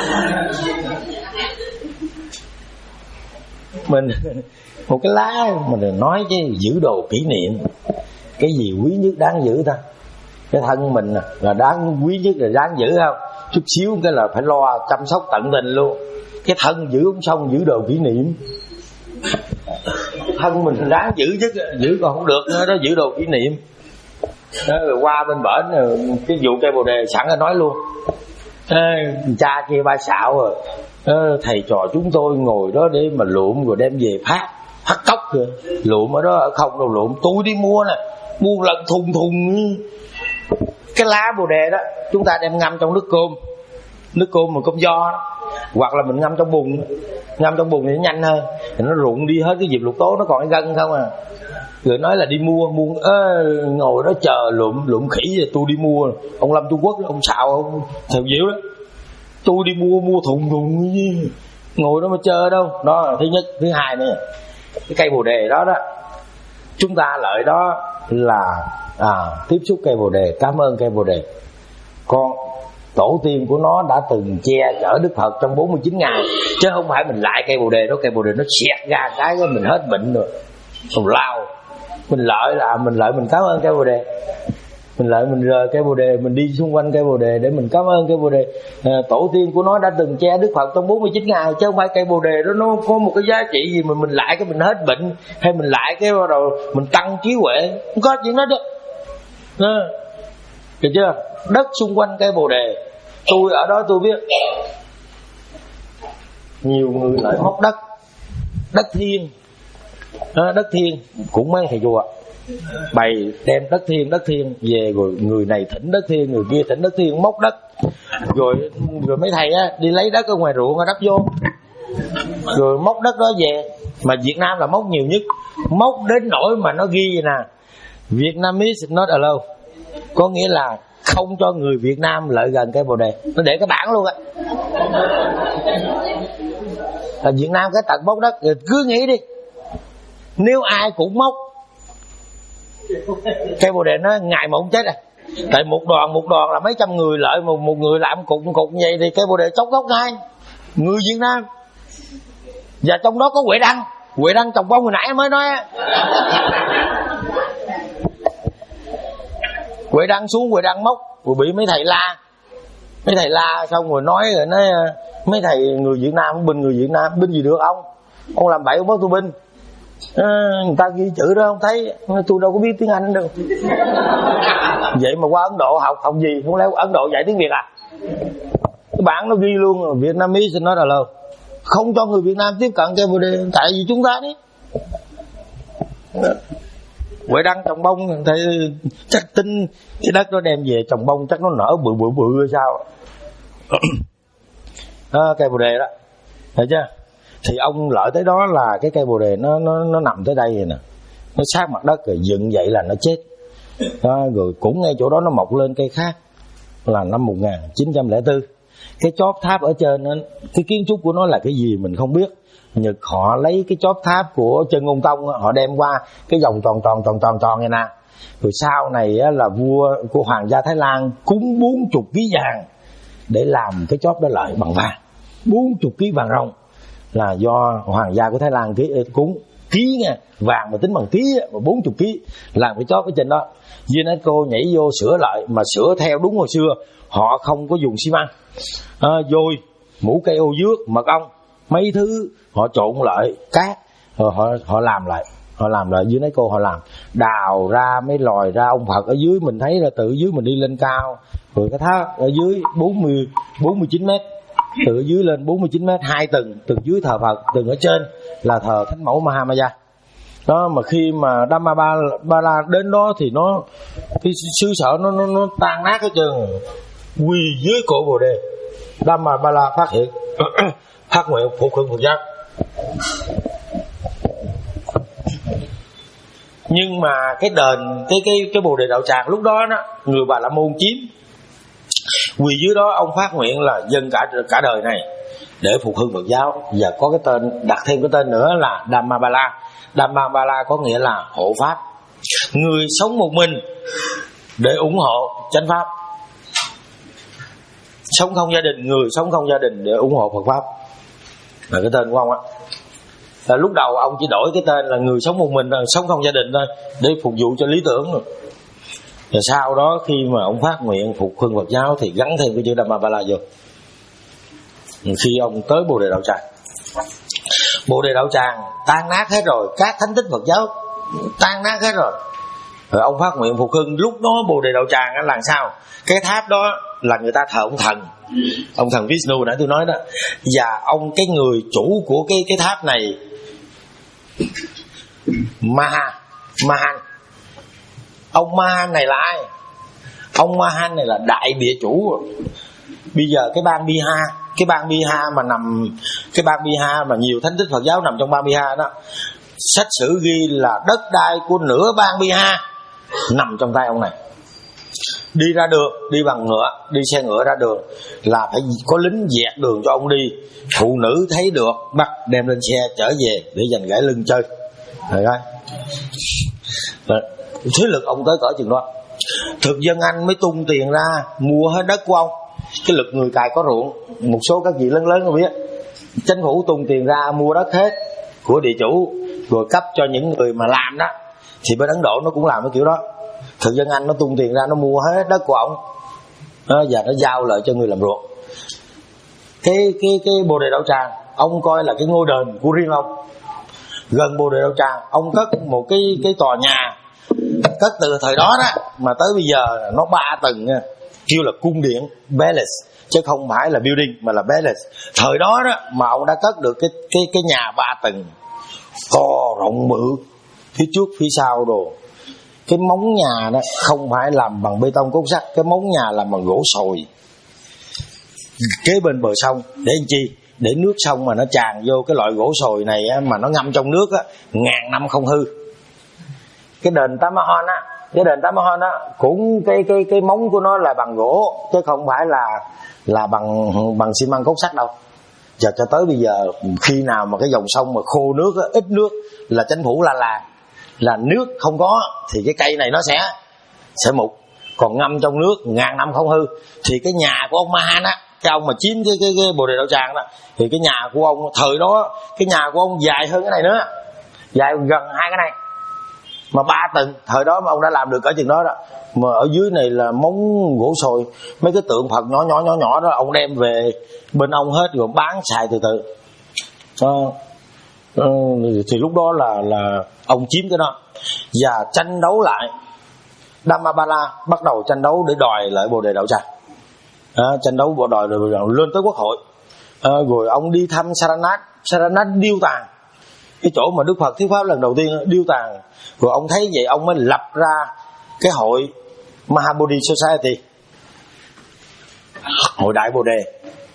Mình một cái lá mình nói chứ giữ đồ kỷ niệm. Cái gì quý nhất đáng giữ ta? Cái thân mình là đáng quý nhất, là đáng giữ không? Chút xíu cái là phải lo chăm sóc tận tình luôn. Cái thân giữ không xong giữ đồ kỷ niệm. Thân mình đáng giữ chứ, giữ còn không được nữa đó, giữ đồ kỷ niệm đó. Rồi qua bên bển cái vụ cây Bồ Đề sẵn là nói luôn. À, cha kia ba xạo rồi à, thầy trò chúng tôi ngồi đó để mà lụm rồi đem về phát phát cốc kìa. Lụm ở đó không đâu lụm, tôi đi mua nè, mua lần thùng thùng. Cái lá Bồ Đề đó chúng ta đem ngâm trong nước cơm, nước cơm mà cơm giò đó. Hoặc là mình ngâm trong bùn, ngâm trong bùn thì nó nhanh hơn, thì nó rụng đi hết cái diệp lục tố, nó còn cái gân không à. Rồi nói là đi mua, mua ơ, ngồi đó chờ lụm lụm khỉ rồi tôi đi mua. Ông Lâm Trung Quốc, ông Sạo, ông Thèo Diệu đó, tôi đi mua mua thùng thùng ngồi đó mà chờ đâu. Đó là thứ nhất. Thứ hai nữa, cái cây Bồ Đề đó đó, chúng ta lợi đó là à, tiếp xúc cây Bồ Đề, cảm ơn cây Bồ Đề. Con tổ tiên của nó đã từng che chở Đức Phật trong bốn mươi chín ngày, chứ không phải mình lại cây bồ đề đó, cây bồ đề nó xẹt ra cái mình hết bệnh rồi, còn lao. Mình lợi là mình lợi mình cảm ơn cây bồ đề, mình lợi mình rời cây bồ đề, mình đi xung quanh cây bồ đề để mình cảm ơn cây bồ đề. À, tổ tiên của nó đã từng che Đức Phật trong bốn mươi chín ngày, chứ không phải cây bồ đề đó nó có một cái giá trị gì mà mình lại cái mình hết bệnh, hay mình lại cái bắt đầu mình tăng trí huệ, không có chuyện đó đâu. À, được chưa? Đất xung quanh cây bồ đề, tôi ở đó tôi biết nhiều người lại móc đất, đất thiên, à, đất thiên cũng mấy thầy chùa bày đem đất thiên đất thiên về, rồi người này thỉnh đất thiên, người kia thỉnh đất thiên, móc đất, rồi rồi mấy thầy á đi lấy đất ở ngoài ruộng đắp vô, rồi móc đất đó về. Mà Việt Nam là móc nhiều nhất, móc đến nỗi mà nó ghi vậy nè, Vietnamese not allowed, có nghĩa là không cho người Việt Nam lại gần cây bồ đề. Nó để cái bảng luôn á, là Việt Nam cái tật móc đất. Cứ nghĩ đi, nếu ai cũng móc cây bồ đề nó ngày mà không chết à. Tại một đoàn một đoàn là mấy trăm người lợi, một, một người làm cục cục như vậy thì cây bồ đề chốc gốc ngay người Việt Nam. Và trong đó có Huệ Đăng, Huệ Đăng trồng bông hồi nãy mới nói á. Huệ Đăng xuống, Huệ Đăng móc, rồi bị mấy thầy la, mấy thầy la xong rồi nói rồi nói mấy thầy người Việt Nam binh người Việt Nam binh gì được ông, ông làm bậy ông bắt tôi binh. À, người ta ghi chữ đó không thấy, tôi đâu có biết tiếng Anh đâu. Vậy mà qua Ấn Độ học học gì không lẽ Ấn Độ dạy tiếng Việt à? Cái bản nó ghi luôn rồi, Vietnamese nói là lâu không cho người Việt Nam tiếp cận cây bồ đề, tại vì chúng ta đấy. Huệ Đăng trồng bông thấy chắc tính cái đất nó đem về trồng bông chắc nó nở bự bự bự hay sao. À, cây bồ đề đó, thấy chưa? Thì ông lợi tới đó là cái cây bồ đề nó nó nó nằm tới đây vậy nè, nó sát mặt đất rồi dựng vậy là nó chết. Đó, rồi cũng ngay chỗ đó nó mọc lên cây khác là năm một nghìn chín trăm lẻ bốn. Cái chóp tháp ở trên đó, cái kiến trúc của nó là cái gì mình không biết. Nhật họ lấy cái chóp tháp của Chân Ngôn Tông, họ đem qua cái vòng tròn tròn tròn tròn tròn này nè. Rồi sau này là vua của hoàng gia Thái Lan cúng bốn mươi ký vàng để làm cái chóp đó lại bằng vàng. Bốn mươi ký vàng ròng là do hoàng gia của Thái Lan ký, cúng ký nha, vàng mà tính bằng ký mà bốn mươi ký làm cái chóp ở trên đó. UNESCO nhảy vô sửa lại, mà sửa theo đúng hồi xưa, họ không có dùng xi măng, à, vôi, mũ cây ô dước, mật ong, mấy thứ họ trộn lại cát, rồi họ họ làm lại, họ làm lại UNESCO họ làm, đào ra mấy lòi ra ông Phật ở dưới, mình thấy là từ dưới mình đi lên cao, rồi cái tháp ở dưới bốn mươi bốn mươi chín mét, từ dưới lên bốn mươi chín mét, hai tầng, tầng dưới thờ Phật, tầng ở trên là thờ Thánh mẫu Mahamaya. Đó, mà khi mà Dhammapala đến đó thì nó cái xứ sở nó nó nó tan nát hết trơn, quỳ dưới cổ bồ đề. Dhammapala phát hiện phát nguyện phục hưng Phật giáo. Nhưng mà cái đền cái cái cái bồ đề đạo tràng lúc đó đó người Bà La Môn chiếm, quỳ dưới đó ông phát nguyện là dâng cả cả đời này để phục hưng Phật giáo, và có cái tên đặt thêm cái tên nữa là Dhammapala. Dhammapala có nghĩa là hộ pháp, người sống một mình để ủng hộ chánh pháp, sống không gia đình, người sống không gia đình để ủng hộ Phật pháp là cái tên của ông á. Là lúc đầu ông chỉ đổi cái tên là người sống một mình, sống không gia đình thôi để phục vụ cho lý tưởng rồi. Rồi sau đó khi mà ông phát nguyện phục hưng Phật giáo thì gắn thêm cái chữ Dhammapala vô. Khi ông tới bồ đề đạo tràng, bồ đề đạo tràng tan nát hết rồi, các thánh tích Phật giáo tan nát hết rồi, rồi ông phát nguyện phục hưng. Lúc đó bồ đề đạo tràng là sao? Cái tháp đó là người ta thờ ông thần, ông thần Vishnu nãy tôi nói đó, và ông cái người chủ của cái cái tháp này Maha Mahan. Ông Mahan này là ai? Ông Mahan này là đại địa chủ. Bây giờ cái bang Bihar, cái bang Bihar mà nằm, cái bang Bihar mà nhiều thánh tích Phật giáo nằm trong bang Bihar đó, sách sử ghi là đất đai của nửa bang Bihar nằm trong tay ông này. Đi ra đường, đi bằng ngựa, đi xe ngựa ra đường là phải có lính dẹt đường cho ông đi. Phụ nữ thấy được bắt đem lên xe chở về để dành gãi lưng chơi. Rồi đó, thế lực ông tới cỡ chừng đó. Thực dân Anh mới tung tiền ra mua hết đất của ông, cái lực người cài có ruộng, một số các vị lớn lớn không biết, chính phủ tung tiền ra mua đất hết của địa chủ rồi cấp cho những người mà làm đó. Thì bên Ấn Độ nó cũng làm cái kiểu đó. Thực dân Anh nó tung tiền ra, nó mua hết đất của ông đó, và nó giao lại cho người làm ruộng. Cái cái cái Bồ Đề Đạo Tràng ông coi là cái ngôi đền của riêng ông. Gần Bồ Đề Đạo Tràng ông cất một cái cái tòa nhà, cất từ thời đó đó mà tới bây giờ nó ba tầng nha, kêu là cung điện palace chứ không phải là building mà là palace. Thời đó đó mà ông đã cất được cái cái cái nhà ba tầng to rộng bự, phía trước phía sau đồ. Cái móng nhà đó không phải làm bằng bê tông cốt sắt, cái móng nhà làm bằng gỗ sồi. Kế bên bờ sông để làm chi? Để nước sông mà nó tràn vô cái loại gỗ sồi này á, mà nó ngâm trong nước á, ngàn năm không hư. Cái đền Taj Mahal á, cái đền Taj Mahal á cũng cái cái cái móng của nó là bằng gỗ chứ không phải là là bằng bằng xi măng cốt sắt đâu. Giờ cho tới bây giờ khi nào mà cái dòng sông mà khô nước á, ít nước là chính phủ la là là nước không có thì cái cây này nó sẽ sẽ mục, còn ngâm trong nước ngàn năm không hư. Thì cái nhà của ông Mahan á, cái ông mà chiếm cái cái, cái Bồ Đề Đạo Tràng đó, thì cái nhà của ông thời đó, cái nhà của ông dài hơn cái này nữa, dài gần hai cái này mà ba tầng. Thời đó mà ông đã làm được cỡ chừng đó đó. Mà ở dưới này là móng gỗ sồi, mấy cái tượng Phật nhỏ nhỏ nhỏ nhỏ đó ông đem về bên ông hết rồi bán xài từ từ. À, à, thì lúc đó là là ông chiếm cái đó và tranh đấu lại. Dhammapala bắt đầu tranh đấu để đòi lại Bồ Đề Đạo Tràng. À, tranh đấu bộ đòi rồi lên tới quốc hội. À, rồi ông đi thăm Saranath, Saranath điêu tàn, cái chỗ mà Đức Phật thuyết pháp lần đầu tiên điêu tàn. Rồi ông thấy vậy ông mới lập ra cái hội Mahabodhi Society, hội Đại Bồ Đề,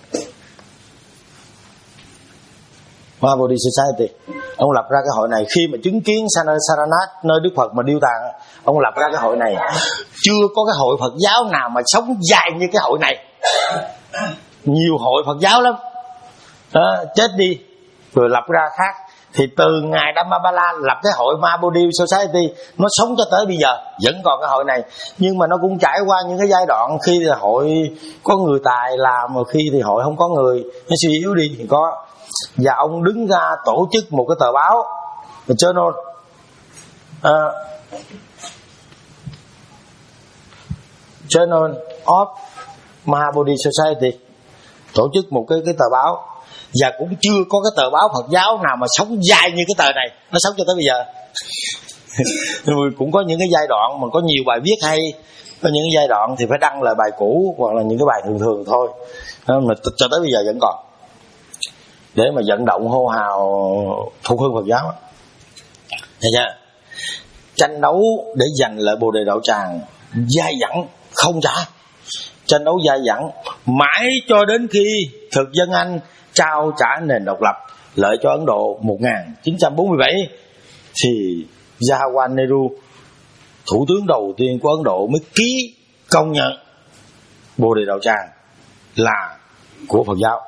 Mahabodhi Society. Ông lập ra cái hội này khi mà chứng kiến Saranath nơi Đức Phật mà điêu tàn, ông lập ra cái hội này. Chưa có cái hội Phật giáo nào mà sống dài như cái hội này. Nhiều hội Phật giáo lắm đó, chết đi rồi lập ra khác. Thì từ ngày Dhammapala lập cái hội Mahabodhi Society, nó sống cho tới bây giờ vẫn còn cái hội này. Nhưng mà nó cũng trải qua những cái giai đoạn, khi là hội có người tài làm, mà khi thì hội không có người, nó suy yếu đi thì có. Và ông đứng ra tổ chức một cái tờ báo, The Journal uh, Journal of Mahabodhi Society, tổ chức một cái cái tờ báo. Và cũng chưa có cái tờ báo Phật giáo nào mà sống dài như cái tờ này, nó sống cho tới bây giờ. Cũng có những cái giai đoạn mà có nhiều bài viết hay, có những cái giai đoạn thì phải đăng lại bài cũ hoặc là những cái bài thường thường thôi, mà cho tới bây giờ vẫn còn, để mà vận động hô hào phục hưng Phật giáo. Thấy chưa? Tranh đấu để giành lại Bồ Đề Đạo Tràng dai dẳng không trả, tranh đấu dai dẳng mãi cho đến khi thực dân Anh trao trả nền độc lập lợi cho Ấn Độ một nghìn chín trăm bốn mươi bảy, thì Jawaharlal Nehru, thủ tướng đầu tiên của Ấn Độ, mới ký công nhận Bồ Đề Đạo Tràng là của Phật giáo.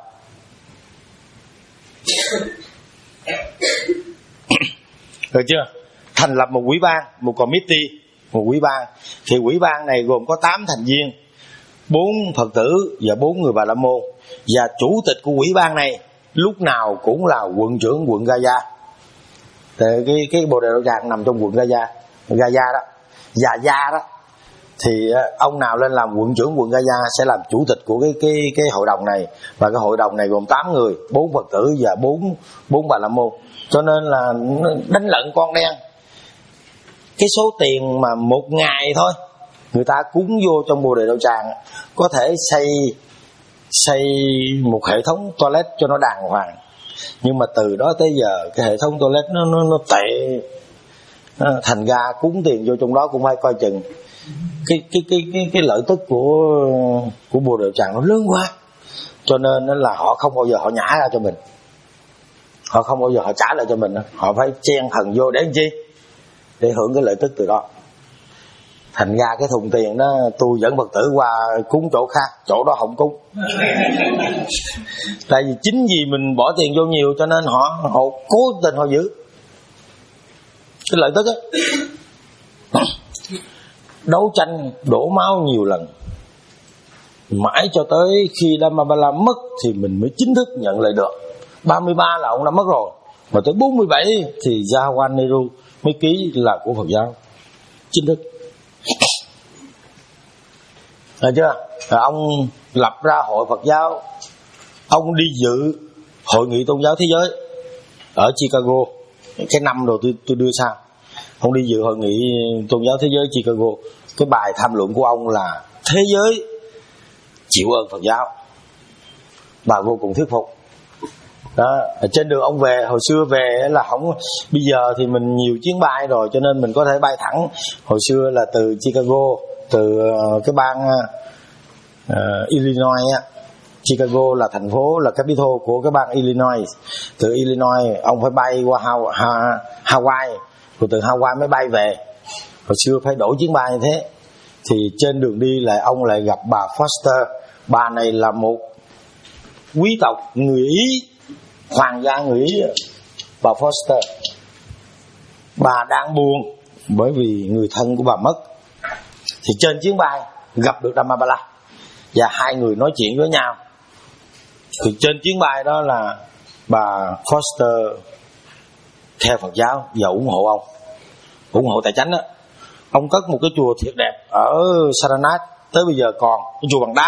Được chưa? Thành lập một ủy ban, một committee, một ủy ban. Thì ủy ban này gồm có tám thành viên, bốn Phật tử và bốn người Bà La Môn. Và chủ tịch của ủy ban này lúc nào cũng là quận trưởng quận Gaya. Thì cái cái Bồ Đề Đạo Tràng nằm trong quận Gaya, Gaya đó, Già Gia đó. Thì ông nào lên làm quận trưởng quận Gaya sẽ làm chủ tịch của cái cái cái hội đồng này. Và cái hội đồng này gồm tám người, bốn Phật tử và bốn bốn Bà La Môn. Cho nên là đánh lận con đen. Cái số tiền mà một ngày thôi người ta cúng vô trong Bồ Đề Đạo Tràng có thể xây xây một hệ thống toilet cho nó đàng hoàng. Nhưng mà từ đó tới giờ cái hệ thống toilet nó nó, nó tệ, thành ra cúng tiền vô trong đó cũng phải coi chừng. Cái cái cái cái cái lợi tức của của Bồ Đề Đạo Tràng nó lớn quá, cho nên là họ không bao giờ họ nhả ra cho mình, họ không bao giờ họ trả lại cho mình, họ phải chen thần vô để làm chi? Để hưởng cái lợi tức từ đó. Thành ra cái thùng tiền đó tôi dẫn Phật tử qua cúng chỗ khác, chỗ đó không cúng. Tại vì chính vì mình bỏ tiền vô nhiều cho nên họ họ cố tình họ giữ cái lợi tức á. Đấu tranh đổ máu nhiều lần, Mãi cho tới khi Dhammapala mất thì mình mới chính thức nhận lại được. Ba mươi ba là ông đã mất rồi, mà tới bốn mươi bảy thì Jawaharlal Nehru mới ký là của Phật giáo chính thức. Được chưa? Rồi ông lập ra hội Phật giáo, ông đi dự hội nghị tôn giáo thế giới ở Chicago. Cái năm đầu tôi, tôi đưa sao ông đi dự hội nghị tôn giáo thế giới Chicago. Cái bài tham luận của ông là thế giới chịu ơn Phật giáo, bà vô cùng thuyết phục. Đó, ở trên đường ông về, hồi xưa về là không, bây giờ thì mình nhiều chuyến bay rồi cho nên mình có thể bay thẳng. Hồi xưa là từ Chicago, từ uh, cái bang uh, Illinois á. Chicago là thành phố, là capital của cái bang Illinois. Từ Illinois ông phải bay qua Hawaii, rồi từ Hawaii mới bay về. Hồi xưa phải đổi chuyến bay như thế. Thì trên đường đi lại ông lại gặp bà Foster. Bà này là một quý tộc người Ý, hoàng gia người Ý. Bà Foster, bà đang buồn bởi vì người thân của bà mất. Thì trên chuyến bay gặp được Dhammapala và hai người nói chuyện với nhau. Thì trên chuyến bay đó là bà Foster theo Phật giáo và ủng hộ ông, ủng hộ tài chánh đó. Ông cất một cái chùa thiệt đẹp ở Saranath, tới bây giờ còn cái chùa bằng đá.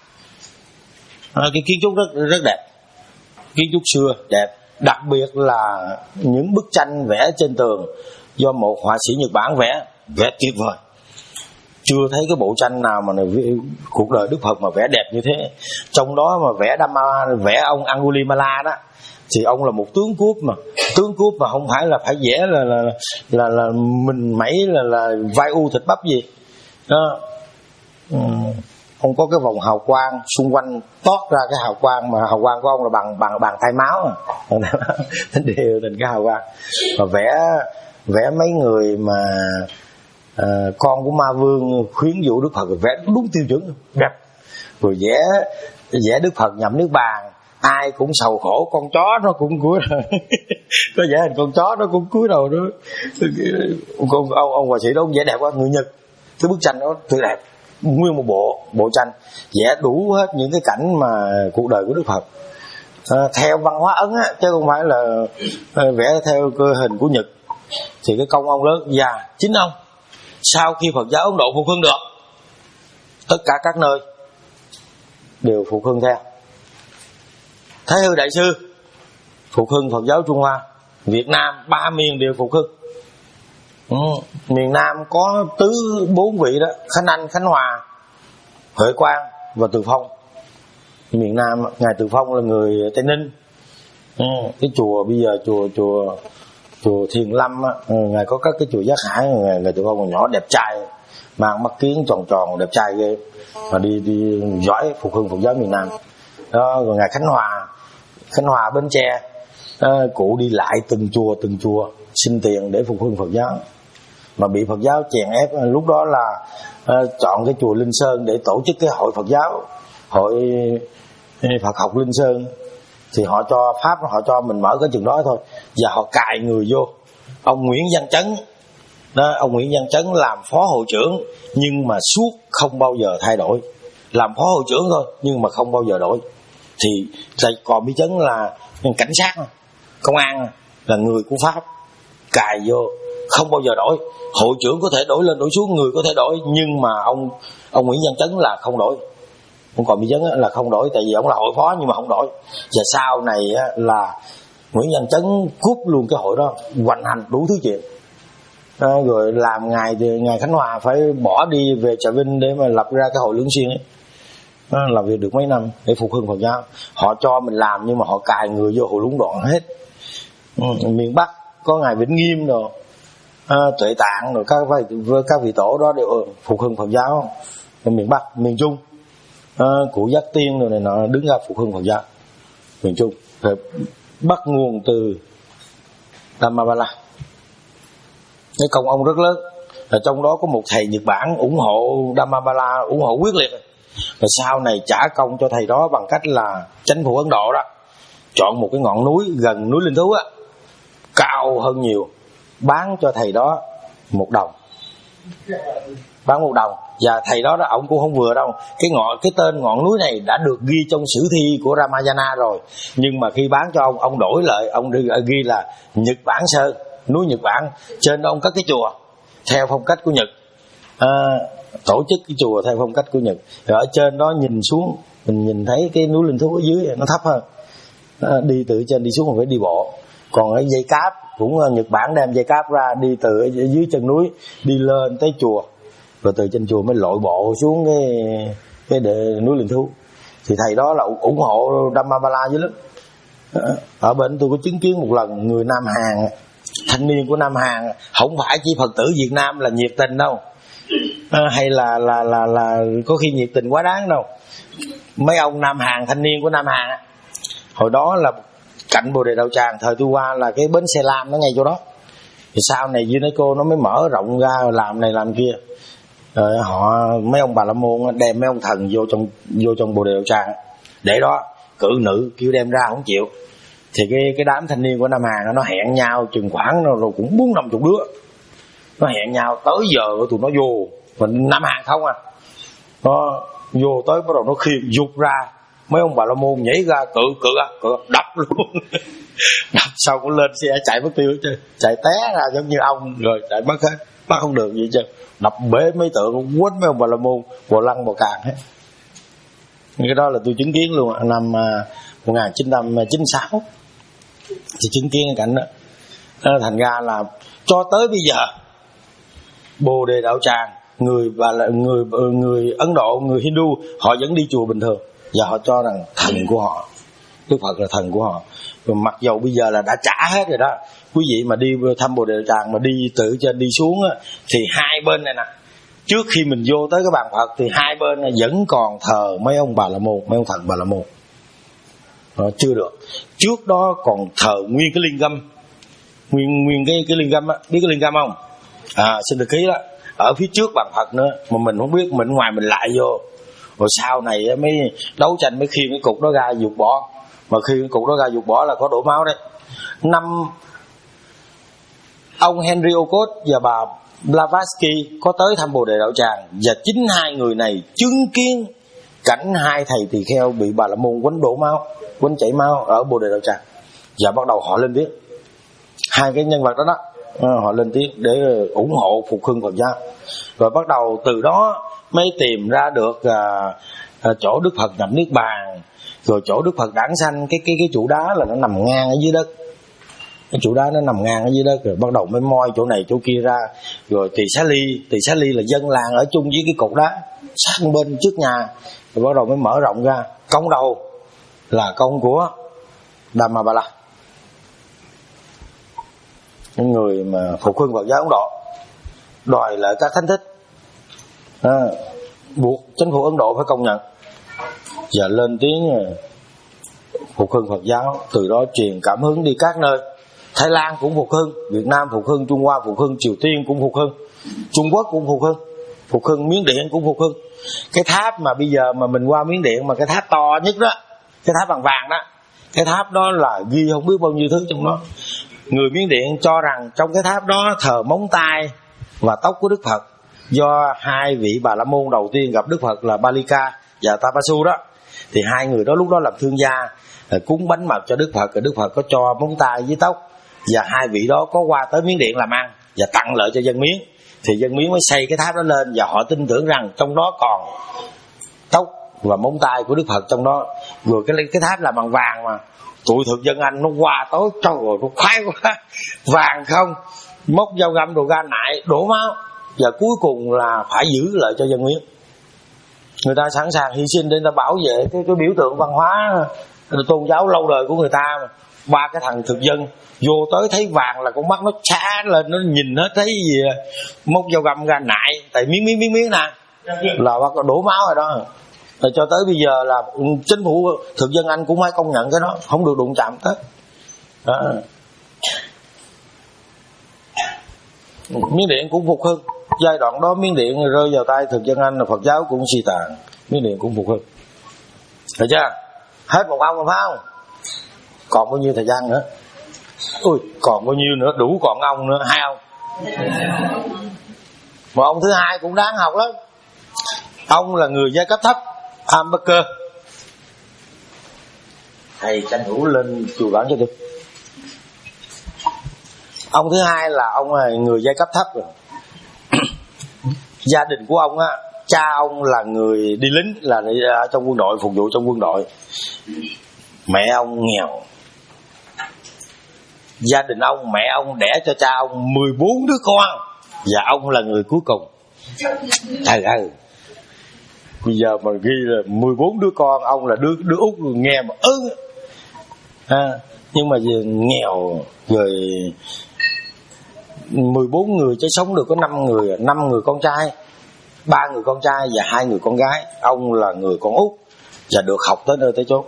À, cái kiến trúc rất rất đẹp, kiến trúc xưa đẹp, đặc biệt là những bức tranh vẽ trên tường do một họa sĩ Nhật Bản vẽ, vẽ tuyệt vời. Chưa thấy cái bộ tranh nào mà cuộc đời Đức Phật mà vẽ đẹp như thế. Trong đó mà vẽ Dhamma, vẽ ông Angulimala đó, thì ông là một tướng cướp mà, tướng cướp mà không phải là phải vẽ là là là, là mình mẩy là là vai u thịt bắp gì đó. Ừ. Ông có cái vòng hào quang xung quanh toát ra cái hào quang, mà hào quang của ông là bằng bằng bàn tay máu à. Đều thành cái hào quang. Và vẽ vẽ mấy người mà à, con của ma vương khuyến dụ Đức Phật, vẽ đúng tiêu chuẩn đẹp. Rồi vẽ vẽ Đức Phật nhậm nước bàn, ai cũng sầu khổ, con chó nó cũng cúi đầu. Có vẽ hình con chó nó cũng cúi đầu đó. Ông, ông, ông họa sĩ đó ông vẽ đẹp quá, người Nhật. Cái bức tranh đó tuyệt đẹp, nguyên một bộ bộ tranh vẽ đủ hết những cái cảnh mà cuộc đời của Đức Phật à, theo văn hóa Ấn á, chứ không phải là à, vẽ theo cơ hình của Nhật. Thì cái công ông lớn. Và chính ông, sau khi Phật giáo Ấn Độ phục hưng được, tất cả các nơi đều phục hưng theo. Thái Hư Đại Sư phục hưng Phật giáo Trung Hoa, Việt Nam ba miền đều phục hưng. Ừ. Miền Nam có tứ bốn vị đó: Khánh Anh, Khánh Hòa, Huệ Quang và Từ Phong. Miền Nam ngài Từ Phong là người Tây Ninh. Ừ. Cái chùa bây giờ chùa chùa chùa Thiền Lâm á, ừ, ngài có các cái chùa Giác Hải, ngài, ngài Từ Phong còn nhỏ đẹp trai, mang mắt kiến tròn tròn đẹp trai ghê, mà đi đi giỏi phục hưng Phật giáo miền Nam. Đó, rồi ngài Khánh Hòa, Khánh Hòa Bến Tre, đó, cụ đi lại từng chùa từng chùa xin tiền để phục hưng Phật giáo, mà bị Phật giáo chèn ép. Lúc đó là uh, chọn cái chùa Linh Sơn để tổ chức cái hội Phật giáo, hội Phật học Linh Sơn. Thì họ cho Pháp, họ cho mình mở cái chừng đó thôi, và họ cài người vô. Ông Nguyễn Văn Chấn đó, ông Nguyễn Văn Chấn làm phó hội trưởng, nhưng mà suốt không bao giờ thay đổi. Làm phó hội trưởng thôi nhưng mà không bao giờ đổi. Thì còn bị Chấn là cảnh sát, công an, là người của Pháp, cài vô không bao giờ đổi. Hội trưởng có thể đổi lên đổi xuống, người có thể đổi, nhưng mà ông ông Nguyễn Văn Chấn là không đổi. Ông còn bị Chấn là không đổi, tại vì ông là hội phó nhưng mà không đổi. Và sau này là Nguyễn Văn Chấn cúp luôn cái hội đó, hoành hành đủ thứ chuyện. À, rồi làm ngài ngài Khánh Hòa phải bỏ đi về Trà Vinh để mà lập ra cái hội Lưỡng Xuyên ấy. À, làm việc được mấy năm để phục hưng Phật giáo. Họ cho mình làm nhưng mà họ cài người vô hội lũng đoạn hết. Ừ, miền Bắc có ngài Vĩnh Nghiêm rồi, à, Tuệ Tạng rồi các các vị tổ đó đều phục hưng Phật giáo. Ở miền Bắc, miền Trung, à, cụ Giác Tiên rồi này nọ đứng ra phục hưng Phật giáo. Miền Trung phải bắt nguồn từ Dhammapala. Cái công ông rất lớn. Ở trong đó có một thầy Nhật Bản ủng hộ Dhammapala, ủng hộ quyết liệt. Và sau này trả công cho thầy đó bằng cách là chính phủ Ấn Độ đó chọn một cái ngọn núi gần núi Linh Thú á, cao hơn nhiều, bán cho thầy đó một đồng. bán một đồng. Và thầy đó đó ông cũng không vừa đâu, cái ngọn cái tên ngọn núi này đã được ghi trong sử thi của Ramayana rồi, nhưng mà khi bán cho ông, ông đổi lại, ông ghi là Nhật Bản Sơn, núi Nhật Bản. Trên đó ông cất cái chùa theo phong cách của Nhật, à, tổ chức cái chùa theo phong cách của Nhật. Rồi ở trên đó nhìn xuống mình nhìn thấy cái núi linh thú ở dưới nó thấp hơn, à, đi từ trên đi xuống còn phải đi bộ. Còn cái dây cáp cũng Nhật Bản đem dây cáp ra, đi từ ở dưới chân núi đi lên tới chùa, rồi từ trên chùa mới lội bộ xuống cái cái đệ, núi linh thú. Thì thầy đó là ủng hộ Dhammapala dữ lắm. Ở bên tôi có chứng kiến một lần người Nam Hàn, thanh niên của Nam Hàn, không phải chỉ Phật tử Việt Nam là nhiệt tình đâu, à, hay là là là là có khi nhiệt tình quá đáng đâu. Mấy ông Nam Hàn, thanh niên của Nam Hàn hồi đó là cạnh Bồ Đề Đạo Tràng, thời tôi qua là cái bến xe lam nó ngay chỗ đó. Thì sau này UNESCO nó mới mở rộng ra làm này làm kia. Rồi họ mấy ông Bà La Môn đem mấy ông thần vô trong vô trong Bồ Đề Đạo Tràng để đó cử nữ, kêu đem ra không chịu. Thì cái cái đám thanh niên của Nam Hàn nó hẹn nhau chừng khoảng rồi cũng bốn năm chục đứa, nó hẹn nhau tới giờ tụi nó vô, mình Nam Hàn không à, nó vô tới bắt đầu nó khiêng dục ra, mấy ông Bà La Môn nhảy ra cự cự cự đập luôn. Đập sau cũng lên xe chạy mất tiêu chứ, chạy té ra giống như ông rồi chạy mất hết, bắt không được gì chứ, đập bể mấy tượng, quýnh mấy ông Bà La Môn bò lăn bò càng hết. Cái đó là tôi chứng kiến luôn năm một nghìn chín trăm chín mươi sáu thì chứng kiến cái cảnh đó. Thành ra là cho tới bây giờ Bồ Đề Đạo Tràng, người và là người người Ấn Độ, người Hindu họ vẫn đi chùa bình thường và họ cho rằng thần của họ, Đức Phật là thần của họ. Rồi mặc dầu bây giờ là đã trả hết rồi đó, quý vị mà đi thăm Bồ Đề Đạo Tràng mà đi từ trên đi xuống á, thì hai bên này nè, trước khi mình vô tới cái bàn Phật thì hai bên này vẫn còn thờ mấy ông Bà La Môn, mấy ông thần Bà La Môn. Đó, chưa được. Trước đó còn thờ nguyên cái lingam, nguyên nguyên cái cái lingam á, biết cái lingam không? À, xin được ký đó, ở phía trước bàn Phật nữa mà mình không biết, mình ngoài mình lại vô. Rồi sau này mới đấu tranh mới khiêng cái cục đó ra dục bỏ, mà khi cái cục đó ra dục bỏ là có đổ máu đấy. Năm ông Henry Olcott và bà Blavatsky có tới thăm Bồ Đề Đạo Tràng, và chính hai người này chứng kiến cảnh hai thầy tỳ kheo bị Bà La Môn quánh đổ máu, quánh chảy máu ở Bồ Đề Đạo Tràng. Và bắt đầu họ lên tiếng, hai cái nhân vật đó đó, họ lên tiếng để ủng hộ phục hưng Phật giáo. Rồi bắt đầu từ đó mới tìm ra được à, à, chỗ Đức Phật nhập niết bàn, rồi chỗ Đức Phật đản sanh, cái cái cái trụ đá là nó nằm ngang ở dưới đất, cái trụ đá nó nằm ngang ở dưới đất. Rồi bắt đầu mới moi chỗ này chỗ kia ra. Rồi Tỳ Xá Ly, Tỳ Xá Ly là dân làng ở chung với cái cột đá sát bên trước nhà. Rồi bắt đầu mới mở rộng ra. Công đầu là công của Dhammapala, những người mà phục hưng Phật giáo Ấn Độ, đòi lại các thánh thích, à, buộc chính phủ Ấn Độ phải công nhận và lên tiếng phục hưng Phật giáo. Từ đó truyền cảm hứng đi các nơi. Thái Lan cũng phục hưng, Việt Nam phục hưng, Trung Hoa phục hưng, Triều Tiên cũng phục hưng, Trung Quốc cũng phục hưng, phục hưng Miến Điện cũng phục hưng. Cái tháp mà bây giờ mà mình qua Miến Điện mà cái tháp to nhất đó, cái tháp bằng vàng đó, cái tháp đó là ghi không biết bao nhiêu thứ trong đó. Người Miến Điện cho rằng trong cái tháp đó thờ móng tay và tóc của Đức Phật, do hai vị Bà La Môn đầu tiên gặp Đức Phật là Balika và Tapasu đó. Thì hai người đó lúc đó làm thương gia, cúng bánh mật cho Đức Phật, rồi Đức Phật có cho móng tay với tóc, và hai vị đó có qua tới Miến Điện làm ăn và tặng lợi cho dân Miến. Thì dân Miến mới xây cái tháp đó lên, và họ tin tưởng rằng trong đó còn tóc và móng tay của Đức Phật trong đó. Rồi cái cái tháp là bằng vàng mà tụi thực dân Anh nó qua tối, trời ơi nó khoái quá, vàng không, móc dao găm đồ ra nại đổ máu, và cuối cùng là phải giữ lại cho dân Miến. Người ta sẵn sàng hy sinh để người ta bảo vệ cái, cái biểu tượng văn hóa tôn giáo lâu đời của người ta. Mà ba cái thằng thực dân vô tới thấy vàng là con mắt nó chá lên, nó nhìn hết thấy gì, móc dao găm ra nại, tại miếng miếng miếng miếng nè là bắt đổ máu rồi đó. Rồi cho tới bây giờ là chính phủ thực dân Anh cũng phải công nhận cái đó, không được đụng chạm tới đó. Miến Điện cũng phục hưng. Giai đoạn đó Miến Điện rơi vào tay thực dân Anh là Phật giáo cũng suy tàn, Miến Điện cũng phục hưng. Được chưa? Hết một ông rồi phải không? Còn bao nhiêu thời gian nữa? Ui, còn bao nhiêu nữa? Đủ còn ông nữa, hai ông. Một ông thứ hai cũng đáng học lắm. Ông là người giai cấp thấp, Amberker. Thầy tranh thủ lên chùa bản cho tôi. Ông thứ hai là ông là người giai cấp thấp rồi. Gia đình của ông á, cha ông là người đi lính, là ở trong quân đội, phục vụ trong quân đội. Mẹ ông nghèo. Gia đình ông, mẹ ông đẻ cho cha ông mười bốn đứa con, và ông là người cuối cùng. Ừ ừ Bây giờ mà ghi là mười bốn đứa con, ông là đứa đứa út, nghe mà ưng à, nhưng mà về nghèo rồi. Mười bốn người chứ sống được có năm người, năm người con trai, ba người con trai và hai người con gái. Ông là người con út và được học tới nơi tới chốn.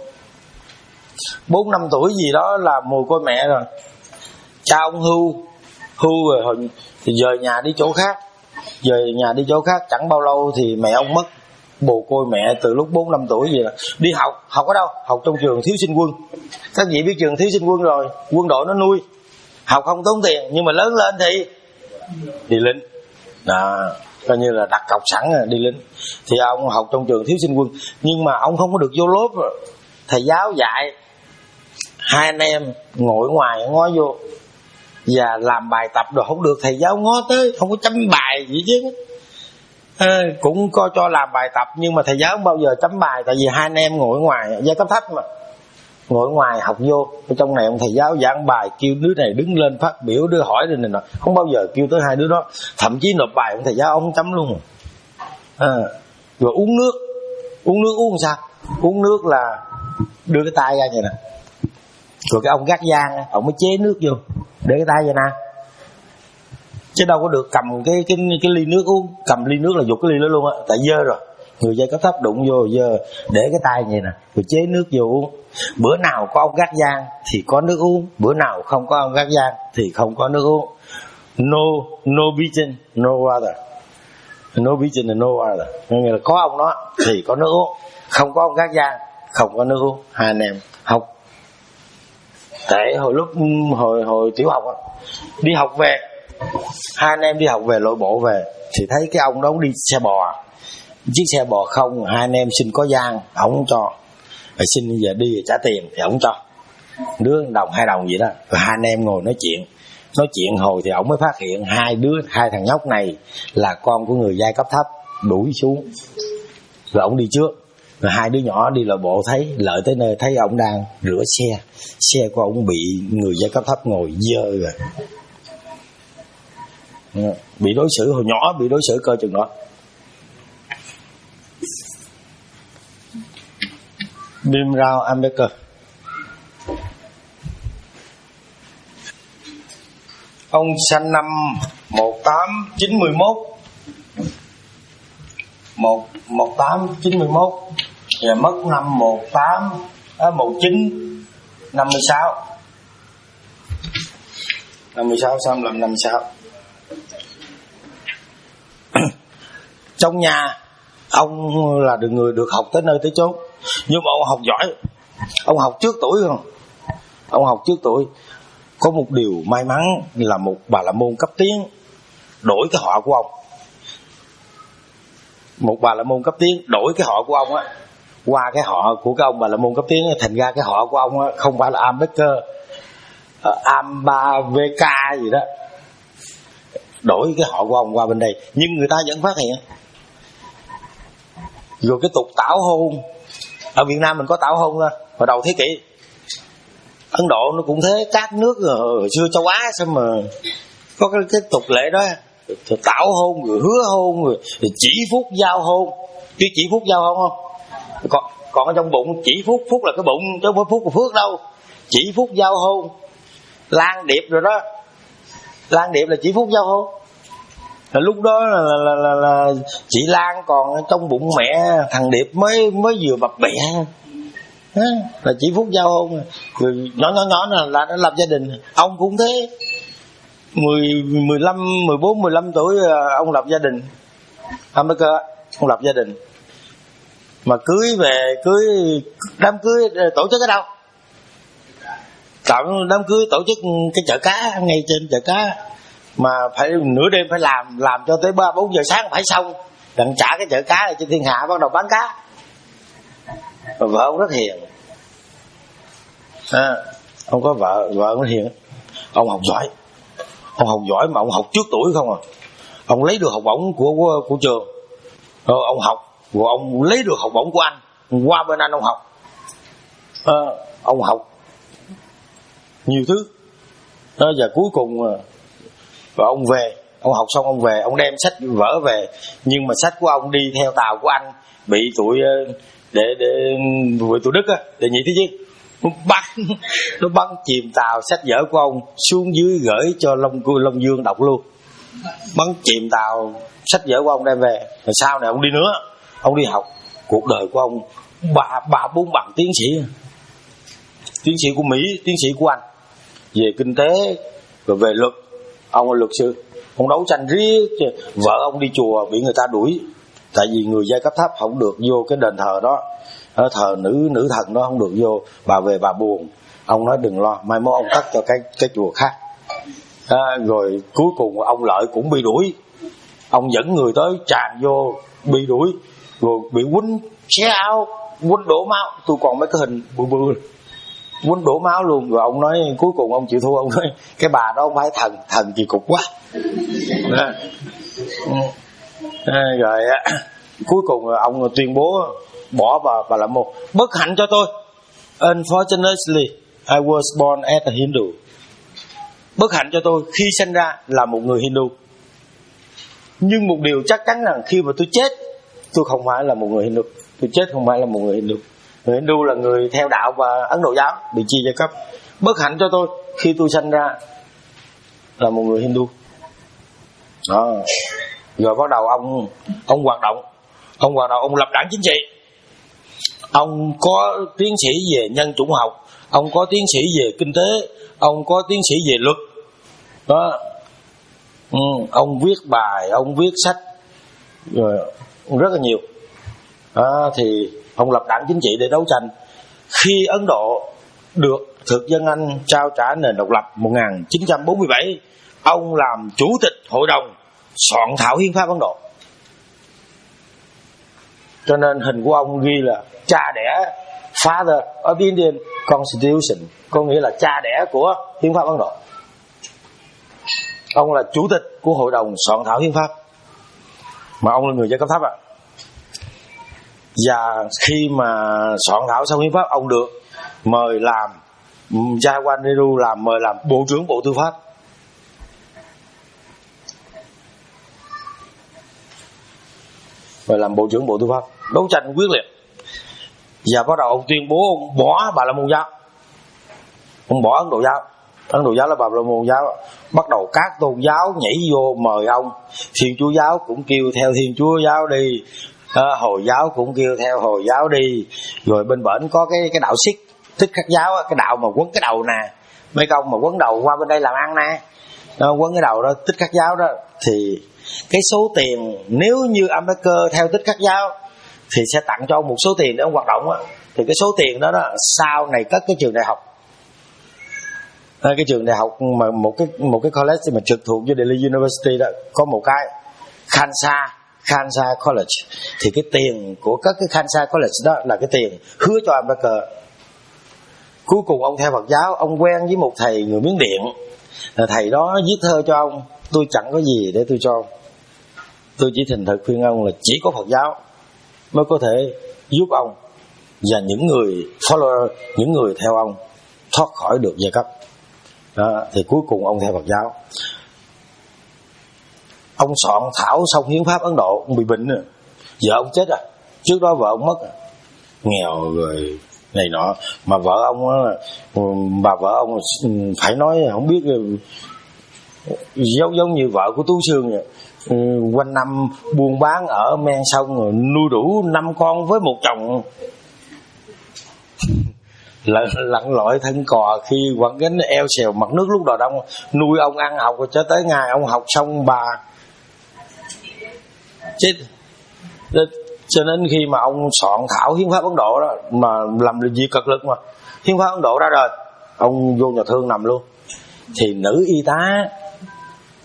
Bốn năm tuổi gì đó là mồ côi mẹ rồi. Cha ông hưu hưu rồi hồi thì dời nhà đi chỗ khác, dời nhà đi chỗ khác chẳng bao lâu thì mẹ ông mất. Bồ côi mẹ từ lúc bốn năm tuổi gì đó. Đi học, học ở đâu? Học trong trường thiếu sinh quân. Các vị biết trường thiếu sinh quân rồi, quân đội nó nuôi, học không tốn tiền, nhưng mà lớn lên thì đi lính. Đó, coi như là đặt cọc sẵn rồi, đi lính. Thì ông học trong trường thiếu sinh quân, nhưng mà ông không có được vô lớp. Thầy giáo dạy, hai anh em ngồi ngoài ngó vô và làm bài tập rồi không được thầy giáo ngó tới, không có chấm bài gì chứ. À, cũng có cho làm bài tập nhưng mà thầy giáo không bao giờ chấm bài, tại vì hai anh em ngồi ngoài, giai cấp thấp mà, ngồi ngoài học vô. Ở trong này ông thầy giáo giảng bài kêu đứa này đứng lên phát biểu, đứa hỏi đứa này nọ, không bao giờ kêu tới hai đứa đó. Thậm chí nộp bài ông thầy giáo ông không chấm luôn. À, rồi uống nước, uống nước uống sao? Uống nước là đưa cái tay ra vậy nè, rồi cái ông gác giang ông mới chế nước vô, để cái tay vậy nè, chứ đâu có được cầm cái cái cái ly nước uống. Cầm ly nước là giục cái ly đó luôn á, tại dơ rồi. Người giai cấp thấp đụng vô dơ, để cái tay vậy nè, rồi chế nước vô uống. Bữa nào có ông gác giang thì có nước uống, bữa nào không có ông gác giang thì không có nước uống. No no beating, no water. No beating and no water. Nghĩa là có ông đó thì có nước uống, không có ông gác giang không có nước uống. Hai anh em học. Tại hồi lúc hồi hồi tiểu học á, đi học về, hai anh em đi học về lội bộ về thì thấy cái ông đó ông đi xe bò, chiếc xe bò không. Hai anh em xin có gian ổng không cho, rồi xin bây giờ đi rồi trả tiền thì ổng cho, đứa đồng hai đồng gì đó. Rồi hai anh em ngồi nói chuyện, nói chuyện hồi thì ổng mới phát hiện hai đứa hai thằng nhóc này là con của người giai cấp thấp, đuổi xuống. Rồi ổng đi trước, rồi hai đứa nhỏ đi lội bộ thấy lợi tới nơi thấy ổng đang rửa xe, xe của ổng bị người giai cấp thấp ngồi dơ rồi, bị đối xử hồi nhỏ, bị đối xử cơ chừng đó. Bim Rao Amberker. Ông sinh năm một tám chín mốt, một tám chín mốt và mất năm một tám à, một chín năm sáu. năm mươi sáu sao làm năm mươi sáu. Trong nhà ông là được người được học tới nơi tới chốn, nhưng mà ông học giỏi. Ông học trước tuổi không? Ông học trước tuổi. Có một điều may mắn là một bà la môn cấp tiến đổi cái họ của ông. Một bà la môn cấp tiến đổi cái họ của ông á qua cái họ của cái ông bà la môn cấp tiến, thành ra cái họ của ông á không phải là Amberker, Ambaveka gì đó, đổi cái họ của ông qua bên đây, nhưng người ta vẫn phát hiện. Rồi cái tục tảo hôn ở Việt Nam mình có tảo hôn thôi, hồi đầu thế kỷ. Ấn Độ nó cũng thế, các nước hồi xưa châu Á sao mà có cái, cái tục lệ đó, rồi tảo hôn, rồi hứa hôn, rồi, rồi chỉ phúc giao hôn. Chứ chỉ phúc giao hôn không? Còn, còn ở trong bụng chỉ phúc, phúc là cái bụng chứ không phải phúc là phước đâu. Chỉ phúc giao hôn, lan điệp rồi đó, lan điệp là chỉ phúc giao hôn. Là lúc đó là, là, là, là chị Lan còn trong bụng mẹ thằng Điệp mới mới vừa bập bẹ, là chỉ phút giao hôn. Rồi nhỏ nhỏ nhỏ là, là đã lập gia đình. Ông cũng thế, mười mười lăm mười bốn mười lăm tuổi ông lập gia đình. Amberker ông lập gia đình, mà cưới về cưới đám cưới tổ chức ở đâu? Chọn đám cưới tổ chức cái chợ cá ngay trên chợ cá. mà phải nửa đêm phải làm làm cho tới ba bốn giờ sáng phải xong, đặng trả cái chợ cá này trên thiên hạ, bắt đầu bán cá. Và vợ ông rất hiền, à, ông có vợ vợ ông hiền. Ông học giỏi, ông học giỏi mà ông học trước tuổi không à. Ông lấy được học bổng của của, của trường, rồi ông học, rồi ông lấy được học bổng của anh, qua bên anh ông học, à, ông học nhiều thứ đó. Và cuối cùng và ông về, ông học xong ông về, ông đem sách vở về, nhưng mà sách của ông đi theo tàu của anh bị tụi để để tụi tụi Đức á, để nhị thế chứ nó bắn nó bắn chìm tàu, sách vở của ông xuống dưới gửi cho Long Long Dương đọc luôn, bắn chìm tàu, sách vở của ông đem về. Rồi sau này ông đi nữa, ông đi học, cuộc đời của ông ba ba bốn bằng tiến sĩ, tiến sĩ của Mỹ, tiến sĩ của Anh về kinh tế, rồi về luật. Ông là luật sư, ông đấu tranh riết. Vợ ông đi chùa bị người ta đuổi, tại vì người giai cấp thấp không được vô cái đền thờ đó, thờ nữ nữ thần đó không được vô. Bà về bà buồn, ông nói đừng lo, mai mốt ông cất cho cái cái chùa khác. À, rồi cuối cùng ông Lợi cũng bị đuổi, ông dẫn người tới tràn vô bị đuổi, rồi bị quýnh xé áo, quýnh đổ máu. Tôi còn mấy cái hình bự bự quýnh đổ máu luôn. Rồi ông nói cuối cùng ông chịu thua, ông nói cái bà đó không phải thần, thần kỳ cục quá. À, à, rồi cuối cùng ông tuyên bố bỏ bà bà làm một. Bất hạnh cho tôi, unfortunately I was born as a Hindu. Bất hạnh cho tôi khi sinh ra là một người Hindu, nhưng một điều chắc chắn là khi mà tôi chết, tôi không phải là một người Hindu. Tôi chết không phải là một người Hindu. Người Hindu là người theo đạo và Ấn Độ giáo bị chia giai cấp. Bất hạnh cho tôi khi tôi sinh ra là một người Hindu. Đó. Rồi bắt đầu ông ông hoạt động, ông hoạt động, ông lập đảng chính trị. Ông có tiến sĩ về nhân chủng học, ông có tiến sĩ về kinh tế, ông có tiến sĩ về luật. Đó. Ừ, ông viết bài, ông viết sách, rồi rất là nhiều. Đó, thì ông lập đảng chính trị để đấu tranh. Khi Ấn Độ được thực dân Anh trao trả nền độc lập một nghìn chín trăm bốn mươi bảy, ông làm chủ tịch hội đồng soạn thảo hiến pháp Ấn Độ. Cho nên hình của ông ghi là cha đẻ, father of Indian Constitution, có nghĩa là cha đẻ của hiến pháp Ấn Độ. Ông là chủ tịch của hội đồng soạn thảo hiến pháp, mà ông là người giai cấp thấp ạ. À. Và khi mà soạn thảo xong hiến pháp, ông được mời làm, Jawaharlal Nehru làm mời làm bộ trưởng bộ tư pháp. Mời làm bộ trưởng bộ tư pháp, đấu tranh quyết liệt. Và bắt đầu ông tuyên bố ông bỏ Bà La Môn giáo, ông bỏ Ấn Độ giáo. Ấn Độ giáo là Bà La Môn giáo. Bắt đầu các tôn giáo nhảy vô mời ông. Thiên Chúa giáo cũng kêu theo Thiên Chúa giáo đi, à, Hồi giáo cũng kêu theo Hồi giáo đi. Rồi bên bển có cái cái đạo Sikh, Thích Khắc giáo, cái đạo mà quấn cái đầu nè, mấy công mà quấn đầu qua bên đây làm ăn nè, nó quấn cái đầu đó, Thích Khắc giáo đó. Thì cái số tiền, nếu như Ambedkar theo Thích Khắc giáo thì sẽ tặng cho ông một số tiền để ông hoạt động á. Thì cái số tiền đó đó sau này cất cái trường đại học, à, cái trường đại học mà một cái một cái college mà trực thuộc cho Delhi University đó, có một cái Khalsa Khalsa College. Thì cái tiền của các cái Khalsa College đó là cái tiền hứa cho Ambedkar. Cuối cùng ông theo Phật giáo, ông quen với một thầy người Miến Điện, thầy đó viết thơ cho ông: tôi chẳng có gì để tôi cho ông, tôi chỉ thành thật khuyên ông là chỉ có Phật giáo mới có thể giúp ông và những người follower, những người theo ông thoát khỏi được giai cấp. Đó, thì cuối cùng ông theo Phật giáo. Ông soạn thảo xong hiến pháp Ấn Độ, ông bị bệnh rồi, vợ ông chết rồi. Trước đó vợ ông mất rồi, nghèo rồi này nọ. Mà vợ ông là, bà vợ ông phải nói không biết, giống giống như vợ của Tú Sương vậy. Ừ, quanh năm buôn bán ở men sông, rồi nuôi đủ năm con với một chồng, lặn, lặn lội thân cò khi quẳng gánh eo xèo mặt nước lúc đầu đông, nuôi ông ăn học rồi cho tới ngày ông học xong bà chết. Cho nên khi mà ông soạn thảo hiến pháp Ấn Độ đó, mà làm việc cực lực mà hiến pháp Ấn Độ ra đời, ông vô nhà thương nằm luôn. Thì nữ y tá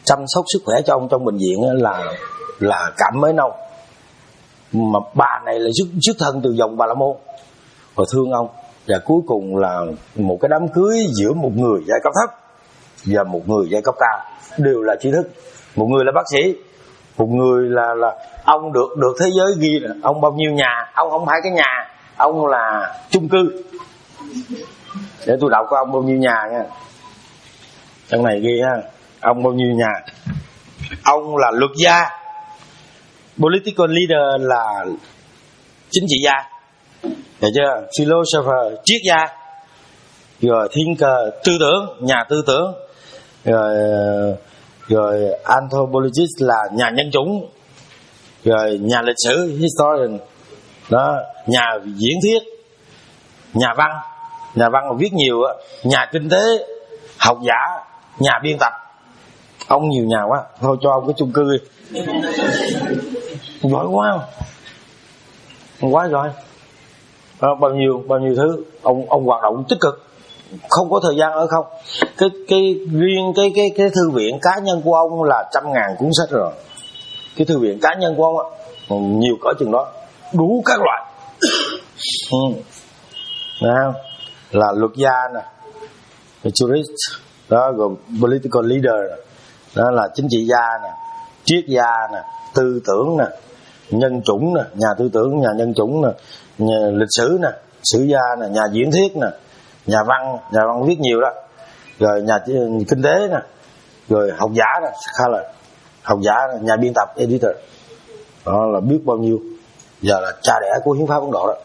chăm sóc sức khỏe cho ông trong bệnh viện là là cạm mới nâu. Mà bà này là xuất, xuất thân từ dòng Bà La Môn và thương ông. Và cuối cùng là một cái đám cưới giữa một người giai cấp thấp và một người giai cấp cao, đều là trí thức. Một người là bác sĩ, một người là là ông được được thế giới ghi là ông bao nhiêu nhà, ông không phải cái nhà, ông là chung cư. Để tôi đọc có ông bao nhiêu nhà nha. Trong này ghi ha, ông bao nhiêu nhà. Ông là luật gia, political leader là chính trị gia, hiểu chưa? Philosopher, triết gia, rồi thinker, tư tưởng, nhà tư tưởng, rồi rồi anthropologist là nhà nhân chủng, rồi nhà lịch sử historian đó, nhà diễn thuyết, nhà văn, nhà văn mà viết nhiều á, nhà kinh tế, học giả, nhà biên tập. Ông nhiều nhà quá, thôi cho ông cái chung cư đi. Giỏi quá không? Quá giỏi. À, bao nhiêu bao nhiêu thứ ông ông hoạt động tích cực, không có thời gian ở không. Cái cái riêng cái cái cái thư viện cá nhân của ông là trăm ngàn cuốn sách rồi. Cái thư viện cá nhân của ông á, nhiều cỡ chừng đó, đủ các loại. Ừ. Đó, là luật gia nè, jurist đó, rồi political leader nè, đó là chính trị gia nè, triết gia nè, tư tưởng nè, nhân chủng nè, nhà tư tưởng, nhà nhân chủng nè, nhà lịch sử nè, sử gia nè, nhà diễn thuyết nè, nhà văn, nhà văn viết nhiều đó, rồi nhà kinh tế nè, rồi học giả nè, scholar, học giả nè, nhà biên tập, editor. Đó là biết bao nhiêu. Giờ là cha đẻ của hiến pháp Ấn Độ đó.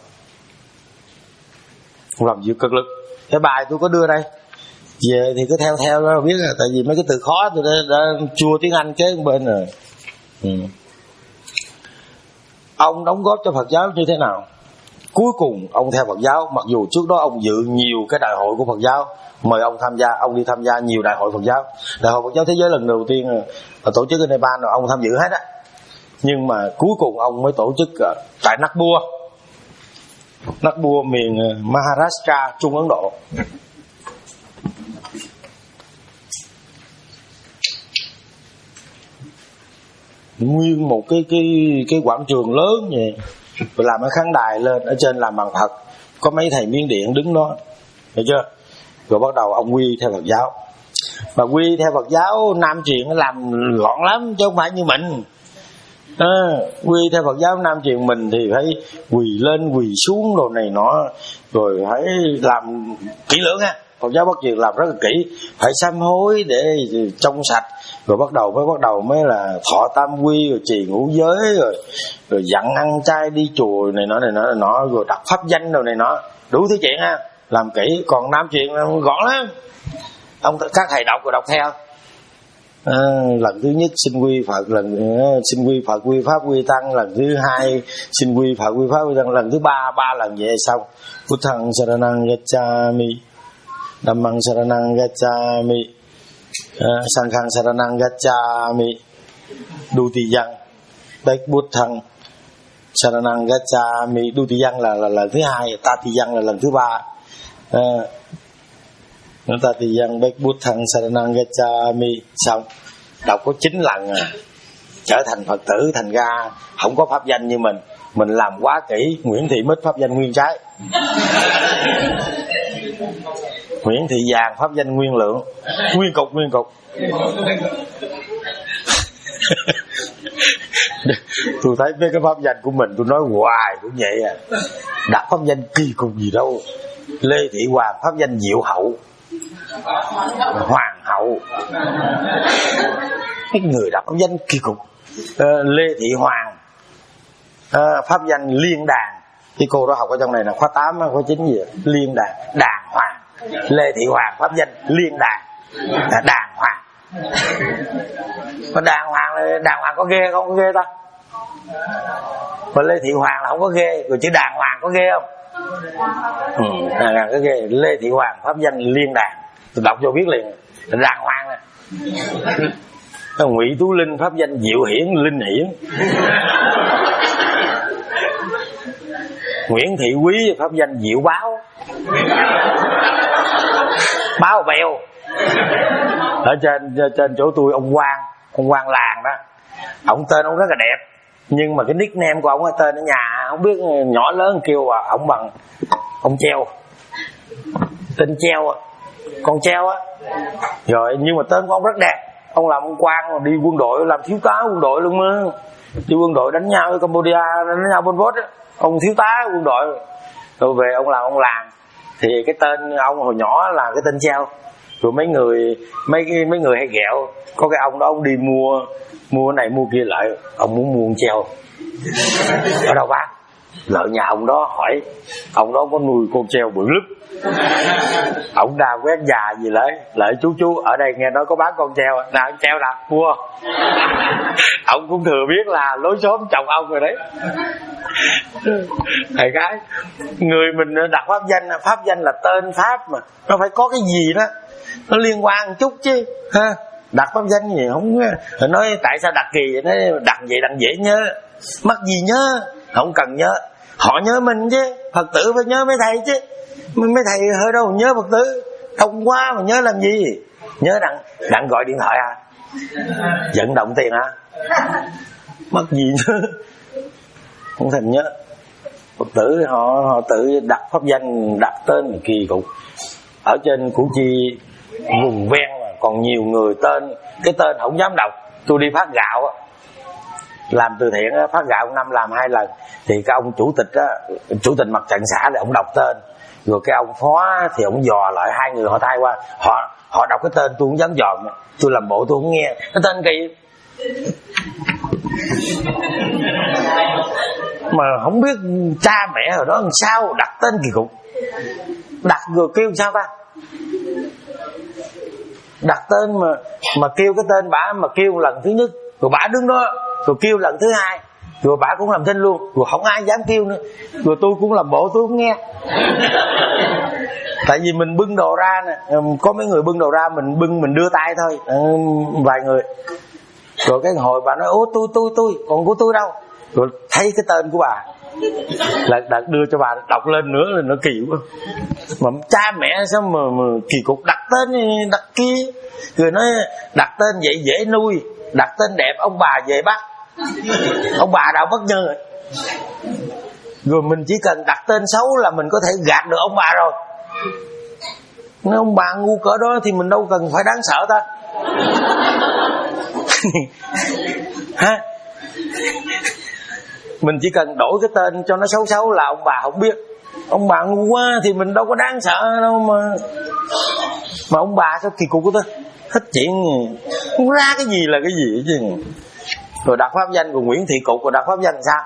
Làm việc cực lực. Cái bài tôi có đưa đây, về thì cứ theo theo đó biết là, tại vì mấy cái từ khó tôi đã, đã chua tiếng Anh kế bên rồi. Ừ. Ông đóng góp cho Phật giáo như thế nào? Cuối cùng ông theo Phật giáo, mặc dù trước đó ông dự nhiều cái đại hội của Phật giáo, mời ông tham gia, ông đi tham gia nhiều đại hội Phật giáo. Đại hội Phật giáo thế giới lần đầu tiên là tổ chức ở Nepal rồi ông tham dự hết á. Nhưng mà cuối cùng ông mới tổ chức tại Nagpur, Nagpur miền Maharashtra, Trung Ấn Độ. Nguyên một cái cái cái quảng trường lớn vậy, rồi làm cái khán đài lên, ở trên làm bằng Phật, có mấy thầy Miến Điện đứng đó, hiểu chưa? Rồi bắt đầu ông quy theo Phật giáo. Mà quy theo Phật giáo Nam truyền nó làm gọn lắm chứ không phải như mình. À, quy theo Phật giáo Nam truyền mình thì phải quỳ lên quỳ xuống đồ này nọ, rồi phải làm kỹ lưỡng ha. Phật giáo Bắc truyền làm rất là kỹ, phải sám hối để trong sạch, rồi bắt đầu mới bắt đầu mới là thọ tam quy, rồi trì ngũ giới, rồi rồi dặn ăn chay, đi chùa này nọ này nọ này nọ, rồi đặt pháp danh đồ này nọ, đủ thứ chuyện ha, làm kỹ. Còn Nam truyền gọn lắm, ông các thầy đọc rồi đọc theo. À, lần thứ nhất xin quy Phật, lần uh, xin quy Phật, quy pháp, quy tăng, lần thứ hai xin quy Phật, quy pháp, quy tăng, lần thứ ba ba lần vậy xong. Buddhang saranang gacchami, Dhammang saranang gacchami, uh, Sanghang saranang gacchami, Dutiyang bách Buddhang saranang gacchami. Dutiyang là là lần thứ hai, Tatiyang là lần thứ ba. Uh, Nó ta thì dân bách bút thăng saranang gacchami xong đọc có chín lần à, trở thành Phật tử. Thành ra không có pháp danh như mình, mình làm quá kỹ. Nguyễn Thị Mít pháp danh nguyên trái, Nguyễn Thị Vàng pháp danh nguyên lượng, nguyên cục nguyên cục. Tôi thấy mấy cái pháp danh của mình tôi nói hoài cũng vậy à, đặt pháp danh kỳ cục gì đâu. Lê Thị Hoàng pháp danh Diệu Hậu, Hoàng hậu, cái người đặt pháp danh kỳ cục. à, Lê Thị Hoàng à, pháp danh Liên Đàn. Cái cô đó học ở trong này là khóa tám, khóa chín gì vậy? Liên Đàn, Đàng Hoàng. Lê Thị Hoàng pháp danh Liên Đàn, là Đàng Hoàng. Mà Đàng Hoàng, Đàng Hoàng có ghê không? Có ghê ta? Mà Lê Thị Hoàng là không có ghê, rồi chữ Đàng Hoàng có ghê không? Ừ, Đàng Hoàng có ghê. Lê Thị Hoàng pháp danh Liên Đàn, tôi đọc cho biết liền, Đàng Hoàng nè. Ngụy Tú Linh pháp danh Diệu Hiển, Linh Hiển. Nguyễn Thị Quý pháp danh Diệu Báo, Báo Bèo. Ở trên trên chỗ tôi ông Quang ông quan làng đó. Ông tên ông rất là đẹp, nhưng mà cái nickname của ông, tên ở nhà không biết nhỏ lớn kêu à, ông bằng ông treo, tên treo, con treo á. Rồi nhưng mà tên của ông rất đẹp. Ông làm ông quan mà đi quân đội, làm thiếu tá quân đội luôn á, đi quân đội đánh nhau với Campuchia, đánh nhau Pol Pot á, ông thiếu tá quân đội. Rồi về ông làm ông làng, thì cái tên ông hồi nhỏ là cái tên treo. Rồi mấy người mấy mấy người hay ghẹo, có cái ông đó ông đi mua mua này mua kia lại, ông muốn mua con treo. Ở đâu bác? Lợi nhà ông đó hỏi, ông đó có nuôi con treo bự lắm. Ông đa quét già gì lấy, lợi chú chú ở đây nghe nói có bán con treo, nào con treo nào mua. Ông cũng thừa biết là lối xóm chồng ông rồi đấy. Thầy gái, người mình đặt pháp danh, pháp danh là tên pháp mà, nó phải có cái gì đó nó liên quan một chút chứ ha. Đặt pháp danh gì không nói tại sao đặt kỳ vậy, nói đặt vậy đặng dễ nhớ, mắc gì nhớ, không cần nhớ, họ nhớ mình chứ, Phật tử phải nhớ mấy thầy chứ, mấy thầy hơi đâu nhớ Phật tử, thông quá mà nhớ làm gì, nhớ đặng đặng gọi điện thoại à, vận động tiền hả, mắc gì nhớ, không thèm nhớ. Phật tử họ họ tự đặt pháp danh, đặt tên kỳ cục. Ở trên Củ Chi vùng ven mà còn nhiều người tên cái tên không dám đọc. Tôi đi phát gạo á, làm từ thiện á, phát gạo năm làm hai lần, thì cái ông chủ tịch á, chủ tịch mặt trận xã thì ông đọc tên, rồi cái ông phó thì ông dò lại, hai người họ thay qua, họ họ đọc cái tên tôi không dám dòm, tôi làm bộ tôi không nghe cái tên kỳ mà không biết cha mẹ ở đó làm sao đặt tên kỳ cục, đặt rồi kêu sao ta, đặt tên mà mà kêu cái tên bả, mà kêu lần thứ nhất rồi bả đứng đó, rồi kêu lần thứ hai rồi bả cũng làm thinh luôn, rồi không ai dám kêu nữa, rồi tôi cũng làm bộ tôi không nghe. Tại vì mình bưng đồ ra nè, có mấy người bưng đồ ra mình bưng mình đưa tay thôi, vài người, rồi cái hồi bà nói ố tôi tôi tôi còn của tôi đâu, rồi thấy cái tên của bà là đặt đưa cho bà đọc lên nữa là nó kỳ quá. Mà cha mẹ sao mà, mà kỳ cục đặt tên đặt kia, rồi nói đặt tên vậy dễ nuôi, đặt tên đẹp ông bà về bắt, ông bà đâu bất nhân rồi. Rồi mình chỉ cần đặt tên xấu là mình có thể gạt được ông bà rồi. Nếu ông bà ngu cỡ đó thì mình đâu cần phải đáng sợ ta. Ha? Mình chỉ cần đổi cái tên cho nó xấu xấu là ông bà không biết. Ông bà ngu quá thì mình đâu có đáng sợ đâu mà. Mà ông bà sao kỳ cục của tôi, thích chuyện không ra cái gì là cái gì chứ. Rồi đặt pháp danh của Nguyễn Thị Cục, rồi đặt pháp danh sao?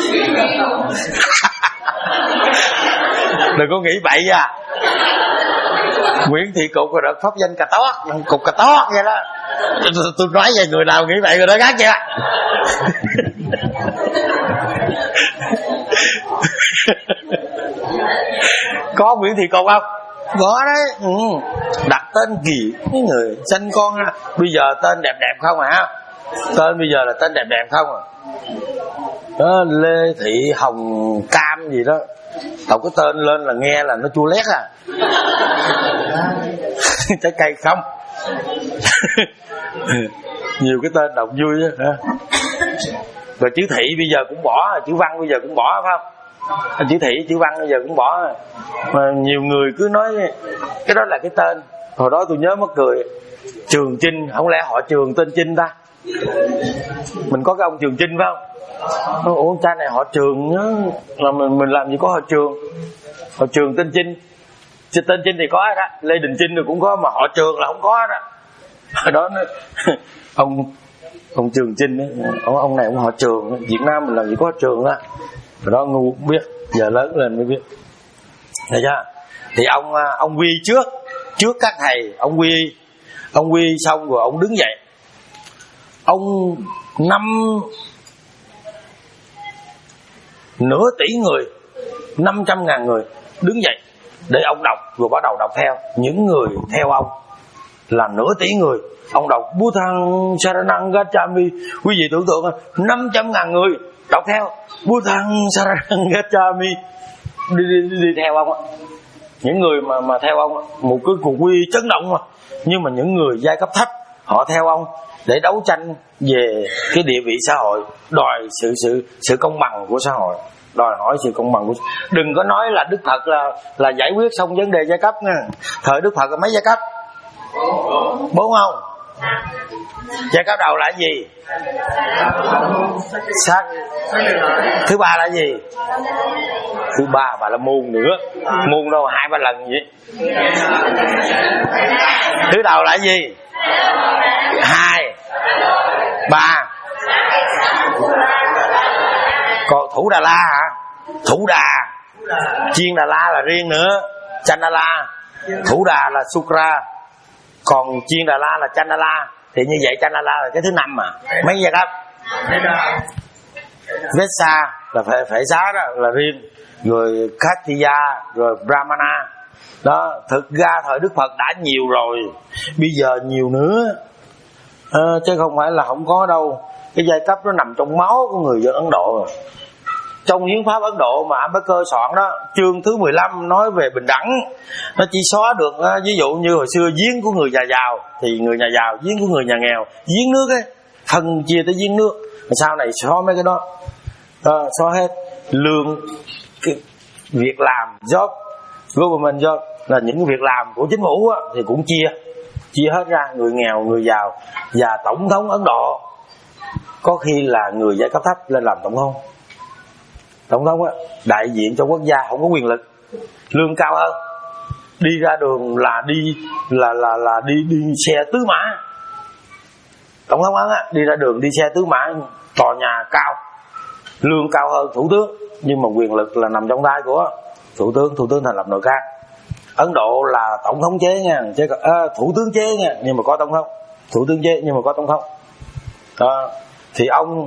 Đừng có nghĩ bậy à. Nguyễn Thị Cục rồi đặt pháp danh cà tót, cục cà tót vậy đó. Tôi, tôi nói về người nào nghĩ vậy rồi đó gác chưa. Có Nguyễn Thị Cục không? Có đấy. Ừ. Đặt tên kỳ cái người sinh con ha. Bây giờ tên đẹp đẹp không hả? Tên bây giờ là tên đẹp đẹp không à? Đó, Lê Thị Hồng Cam gì đó, đọc cái tên lên là nghe là nó chua lét à. Trái cây không. Nhiều cái tên đọc vui á. Rồi chữ thị bây giờ cũng bỏ, chữ văn bây giờ cũng bỏ phải không? Chữ thị chữ văn bây giờ cũng bỏ. Mà nhiều người cứ nói cái đó là cái tên. Hồi đó tôi nhớ mắc cười, Trường Chinh, không lẽ họ Trường tên Chinh ta? Mình có cái ông Trường Chinh phải không? Ủa cha này họ Trường nhá, là mình mình làm gì có họ Trường. Họ Trường tên Chinh. Chứ tên Chinh thì có đó, Lê Đình Chinh thì cũng có, mà họ Trường là không có đó. Hồi đó nó, ông ông Trường Chinh đó, ông, ông này ông họ Trường, Việt Nam mình làm gì có họ Trường đó. Hồi đó ngu không biết, giờ lớn lên mới biết. Thấy chưa? Thì ông ông Quy trước, trước các thầy, ông Quy, ông Quy xong rồi ông đứng dậy. Ông năm nửa tỷ người, năm trăm ngàn người đứng dậy để ông đọc, rồi bắt đầu đọc theo. Những người theo ông là nửa tỷ người. Ông đọc Buddhang Saranang Gacchami. Quý vị tưởng tượng năm trăm ngàn người đọc theo Buddhang Saranang Gacchami, đi, đi, đi, đi theo ông. Những người mà mà theo ông, một cái cuộc quy chấn động mà. Nhưng mà những người giai cấp thấp họ theo ông để đấu tranh về cái địa vị xã hội, đòi sự sự sự công bằng của xã hội, đòi hỏi sự công bằng của. Đừng có nói là Đức Phật là là giải quyết xong vấn đề giai cấp nha. Thời Đức Phật là mấy giai cấp? Bốn không? Giai cấp đầu là gì? Sát. Thứ ba là gì? Thứ ba bà là môn nữa. Môn đâu hai ba lần vậy. Thứ đầu là gì? Hai, ba. Còn Thủ Đà La hả? Thủ Đà, Chiên Đà La là riêng nữa. Chanh Đà La. Thủ Đà là Sukra, còn Chiên Đà La là Chanh Đà La. Thì như vậy Chanh Đà La là cái thứ năm mà. Mấy giai cấp? Vesa là phải phải giá đó là riêng, rồi Khattiya, rồi Brahmana. Đó, thực ra thời Đức Phật đã nhiều rồi, bây giờ nhiều nữa, à, chứ không phải là không có đâu. Cái giai cấp nó nằm trong máu của người dân Ấn Độ. Trong hiến pháp Ấn Độ mà Ambedkar soạn đó, chương thứ mười lăm nói về bình đẳng. Nó chỉ xóa được, ví dụ như hồi xưa giếng của người nhà giàu thì người nhà giàu, giếng của người nhà nghèo, giếng nước ấy, phân chia tới giếng nước. Sau này xóa mấy cái đó, đó xóa hết. Lương, cái việc làm, job, government job là những việc làm của chính phủ á, thì cũng chia chia hết ra, người nghèo, người giàu. Và tổng thống Ấn Độ có khi là người giai cấp thấp lên làm tổng thống. Tổng thống á, đại diện cho quốc gia, không có quyền lực, lương cao hơn. Đi ra đường là đi là là là đi đi xe tứ mã. Tổng thống Ấn á, đi ra đường đi xe tứ mã, tòa nhà cao, lương cao hơn thủ tướng, nhưng mà quyền lực là nằm trong tay của thủ tướng. Thủ tướng thành lập nội các. Ấn Độ là tổng thống chế nha, chứ à, thủ tướng chế nha, nhưng mà có tổng thống. Thủ tướng chế nhưng mà có tổng thống. Đó. Thì ông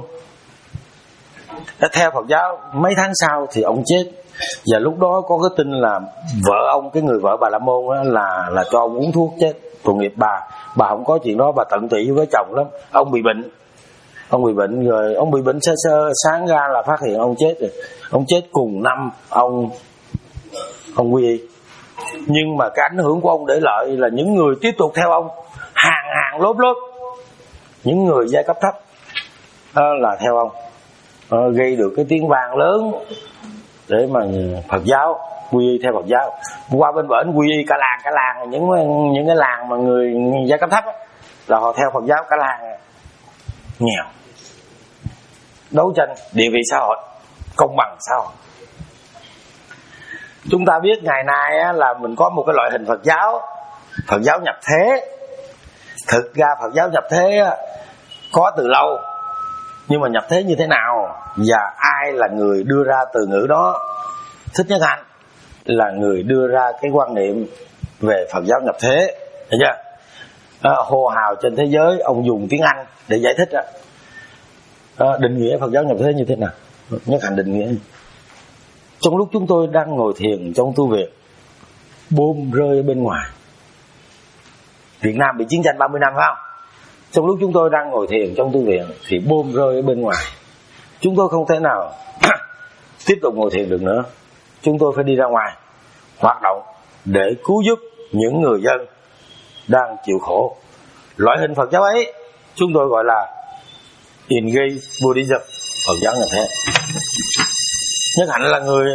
theo Phật giáo mấy tháng sau thì ông chết. Và lúc đó có cái tin là vợ ông, cái người vợ Bà La Môn á, là là cho ông uống thuốc chết. Tội nghiệp bà, bà không có chuyện đó, bà tận tụy với chồng lắm. Ông bị bệnh, ông bị bệnh rồi, ông bị bệnh sơ sơ, sáng ra là phát hiện ông chết rồi. Ông chết cùng năm ông ông quy y. Nhưng mà cái ảnh hưởng của ông để lại là những người tiếp tục theo ông, hàng hàng lốp lốp, những người giai cấp thấp đó là theo ông, đó, gây được cái tiếng vang lớn để mà Phật giáo quy y theo Phật giáo. Qua bên bển quy y cả làng cả làng, những những cái làng mà người, người giai cấp thấp đó, là họ theo Phật giáo cả làng, nghèo. Đấu tranh địa vị xã hội, công bằng xã hội. Chúng ta biết ngày nay á, là mình có một cái loại hình Phật giáo, Phật giáo nhập thế. Thực ra Phật giáo nhập thế á, có từ lâu, nhưng mà nhập thế như thế nào và ai là người đưa ra từ ngữ đó? Thích Nhất Hạnh là người đưa ra cái quan niệm về Phật giáo nhập thế, thấy chưa? À, hô hào trên thế giới, ông dùng tiếng Anh để giải thích đó. À, định nghĩa Phật giáo nhập thế như thế nào? Nhất Hạnh định nghĩa: trong lúc chúng tôi đang ngồi thiền trong tu viện, bom rơi ở bên ngoài. Việt Nam bị chiến tranh ba mươi năm phải không? Trong lúc chúng tôi đang ngồi thiền trong tu viện thì bom rơi ở bên ngoài. Chúng tôi không thể nào tiếp tục ngồi thiền được nữa. Chúng tôi phải đi ra ngoài hoạt động để cứu giúp những người dân đang chịu khổ. Loại hình Phật giáo ấy chúng tôi gọi là Engage Buddhism, Phật giáo nhập thế. Nhất Hạnh là người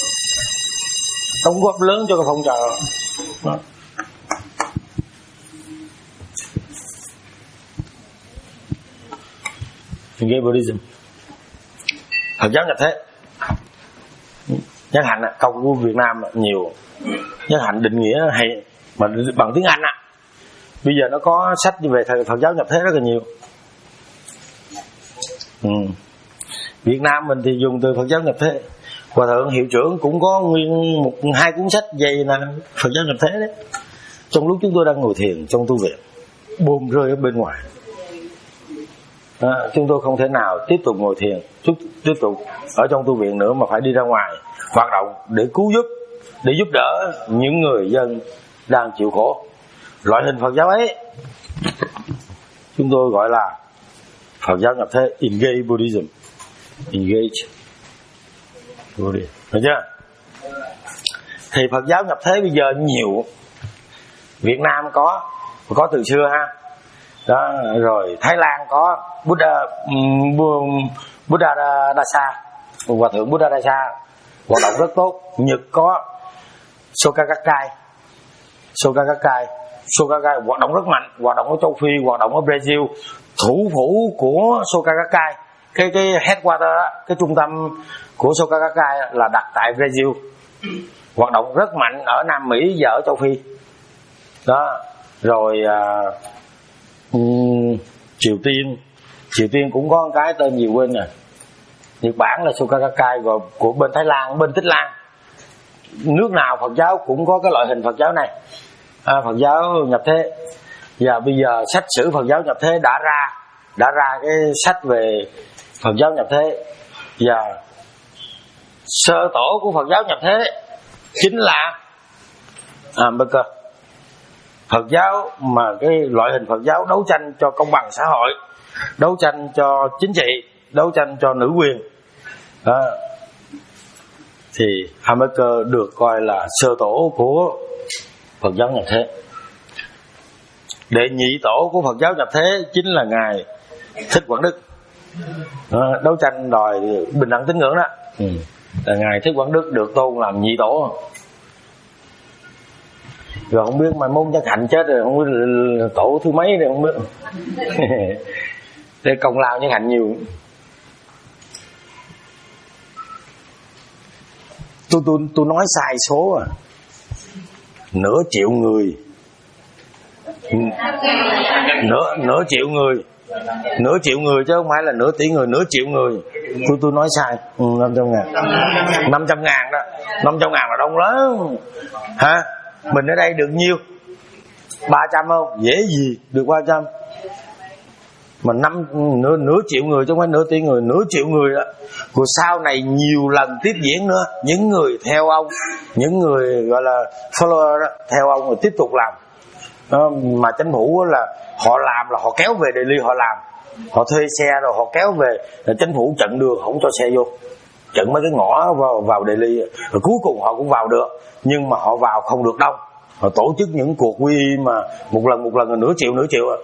đóng góp lớn cho cái phong trào đó. Engage Buddhism, Phật giáo nhập thế. Nhất Hạnh công của Việt Nam nhiều. Nhất Hạnh định nghĩa hay mà bằng tiếng Anh á. Bây giờ nó có sách về Phật giáo nhập thế rất là nhiều. Ừ. Việt Nam mình thì dùng từ Phật giáo nhập thế. Hòa thượng hiệu trưởng cũng có nguyên một hai cuốn sách dày là Phật giáo nhập thế đấy. Trong lúc chúng tôi đang ngồi thiền trong tu viện, bom rơi ở bên ngoài. À, chúng tôi không thể nào tiếp tục ngồi thiền, tiếp tục ở trong tu viện nữa, mà phải đi ra ngoài hoạt động để cứu giúp, để giúp đỡ những người dân đang chịu khổ. Loại hình Phật giáo ấy chúng tôi gọi là Phật giáo nhập thế, Engage Buddhism. Engage Buddhism, được chưa? Thì Phật giáo nhập thế bây giờ nhiều. Việt Nam có, có từ xưa ha. đó. Rồi Thái Lan có Buddha Buddha Dasa, hòa thượng Buddha Dasa hoạt động rất tốt. Nhật có Soka Gakkai, Soka Gakkai, Soka Gakkai hoạt động rất mạnh, hoạt động ở châu Phi, hoạt động ở Brazil. Thủ phủ của Soka Gakkai, cái cái headquarter đó, cái trung tâm của Soka Gakkai là đặt tại Brazil, hoạt động rất mạnh ở Nam Mỹ và ở châu Phi đó. Rồi à, um, Triều Tiên, Triều Tiên cũng có một cái tên gì quên rồi. Nhật Bản là Soka Gakkai, rồi của bên Thái Lan, bên Tích Lan. Nước nào Phật giáo cũng có cái loại hình Phật giáo này, à, Phật giáo nhập thế. Và bây giờ sách sử Phật giáo nhập thế đã ra, đã ra cái sách về Phật giáo nhập thế. Và sơ tổ của Phật giáo nhập thế chính là Ambedkar. Phật giáo mà cái loại hình Phật giáo đấu tranh cho công bằng xã hội, đấu tranh cho chính trị, đấu tranh cho nữ quyền đó. Thì Ambedkar được coi là sơ tổ của Phật giáo nhập thế. Đệ nhị tổ của Phật giáo nhập thế chính là ngài Thích Quảng Đức, đó, đấu tranh đòi bình đẳng tín ngưỡng đó. Ừ. Là ngài Thích Quảng Đức được tôn làm nhị tổ. Rồi không biết mai mốt chắc Hạnh chết rồi, không biết tổ thứ mấy rồi không biết. Để công lao với Hạnh nhiều. Tôi tôi tôi nói sai số à. Nửa triệu người. Nửa nửa triệu người. Nửa triệu người chứ không phải là nửa tỷ người, nửa triệu người. Tôi tôi nói sai. Ừ, năm trăm ngàn. Năm trăm ngàn đó. Năm trăm ngàn là đông lắm. Hả? Mình ở đây được nhiêu? Ba trăm không? Dễ gì được ba trăm. Mà năm nửa, nửa triệu người chứ không phải nửa tỷ người, nửa triệu người đó. Rồi sau này nhiều lần tiếp diễn nữa, những người theo ông, những người gọi là follower đó, theo ông rồi tiếp tục làm đó. Mà chính phủ là họ làm là họ kéo về Delhi họ làm, họ thuê xe rồi họ kéo về, là chính phủ chặn đường không cho xe vô, chặn mấy cái ngõ vào, vào Delhi. Rồi cuối cùng họ cũng vào được, nhưng mà họ vào không được đông. Họ tổ chức những cuộc quy mà một lần một lần là nửa triệu nửa triệu à.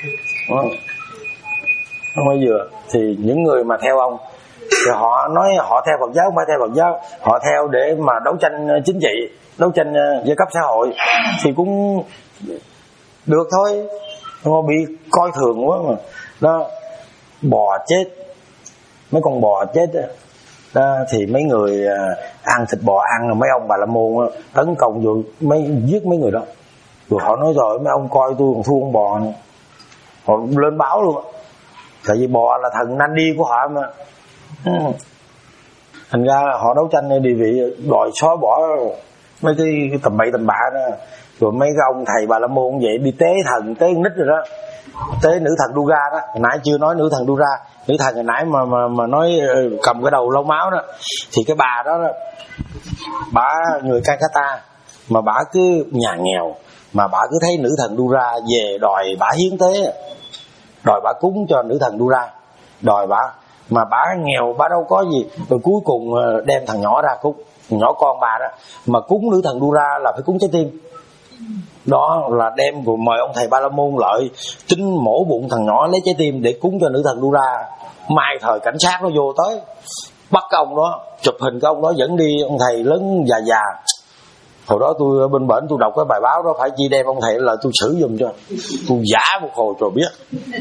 Không bao giờ. Thì những người mà theo ông thì họ nói họ theo Phật giáo, không phải theo Phật giáo, họ theo để mà đấu tranh chính trị, đấu tranh giai cấp xã hội thì cũng được thôi. Họ bị coi thường quá mà đó. Bò chết, mấy con bò chết đó, đó thì mấy người ăn thịt bò ăn, mấy ông Bà La Môn đó, tấn công rồi mấy giết mấy người đó. Rồi họ nói rồi mấy ông coi tôi còn thua con bò nữa. Họ lên báo luôn á. Tại vì bò là thần Nandi của họ mà. Ừ. Thành ra họ đấu tranh địa vị, đòi xóa bỏ mấy cái, cái tầm bậy tầm bạ đó. Rồi mấy cái ông thầy Bà La Môn vậy đi tế thần, tế nít rồi đó, tế nữ thần Durga đó. Hồi nãy chưa nói nữ thần Durga, nữ thần hồi nãy mà mà mà nói cầm cái đầu lâu máu đó, thì cái bà đó, đó bà người Calcutta mà bà cứ nhà nghèo mà bà cứ thấy nữ thần Durga về đòi bà hiến tế, đòi bà cúng cho nữ thần Durga, đòi bà, mà bà nghèo bà đâu có gì. Rồi cuối cùng đem thằng nhỏ ra cúng, nhỏ con bà đó, mà cúng nữ thần Durga là phải cúng trái tim. Đó là đem rồi mời ông thầy Ba La Môn lợi tính mổ bụng thằng nhỏ lấy trái tim để cúng cho nữ thần Durga. Mai thời cảnh sát nó vô tới bắt cái ông đó, chụp hình cái ông đó dẫn đi. Ông thầy lớn già già, hồi đó tôi ở bên bển tôi đọc cái bài báo đó, phải chi đem ông thầy là tôi xử giùm cho, tôi giả một hồi rồi biết.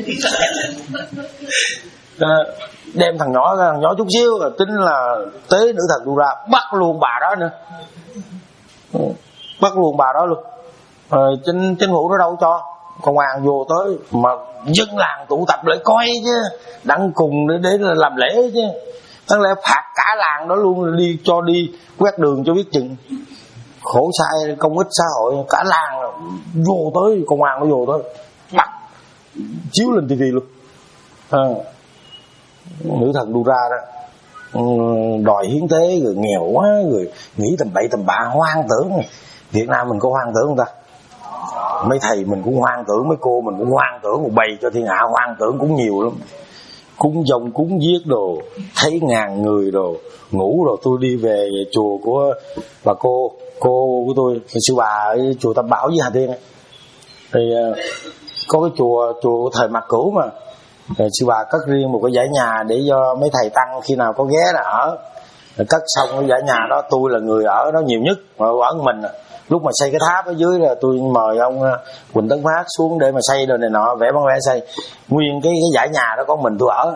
Đem thằng nhỏ thằng nhỏ chút xíu là tính là tế nữ thần Durga, bắt luôn bà đó nữa, bắt luôn bà đó luôn. Rồi chính chính phủ nó đâu cho, công an vô tới mà dân làng tụ tập lại coi chứ, đặng cùng để, để làm lễ chứ. Đáng lẽ phạt cả làng đó luôn, đi cho đi quét đường cho biết chừng. Khổ sai công ích xã hội, cả làng vô tới, công an nó vô tới bắt chiếu lên tivi luôn. À, nữ thần Durga đó đòi hiến tế, rồi nghèo quá, rồi nghĩ tầm bậy tầm bạ, hoang tưởng. Việt Nam mình có hoang tưởng không ta? Mấy thầy mình cũng hoang tưởng, mấy cô mình cũng hoang tưởng, một bày cho thiên hạ hoang tưởng cũng nhiều lắm. Cúng dòng cúng giết đồ, thấy ngàn người đồ, ngủ rồi. Tôi đi về chùa của bà cô, cô của tôi, sư bà ở chùa Tam Bảo với Hà Tiên ấy. Thì có cái chùa chùa thời Mạc Cửu mà, rồi sư bà cất riêng một cái dãy nhà để cho mấy thầy tăng khi nào có ghé là ở. Rồi cất xong cái dãy nhà đó, tôi là người ở đó nhiều nhất, mà ở mình. Lúc mà xây cái tháp ở dưới là tôi mời ông Quỳnh Tấn Phát xuống để mà xây đồ này nọ, vẽ bản vẽ xây. Nguyên cái, cái dãy nhà đó có mình tôi ở.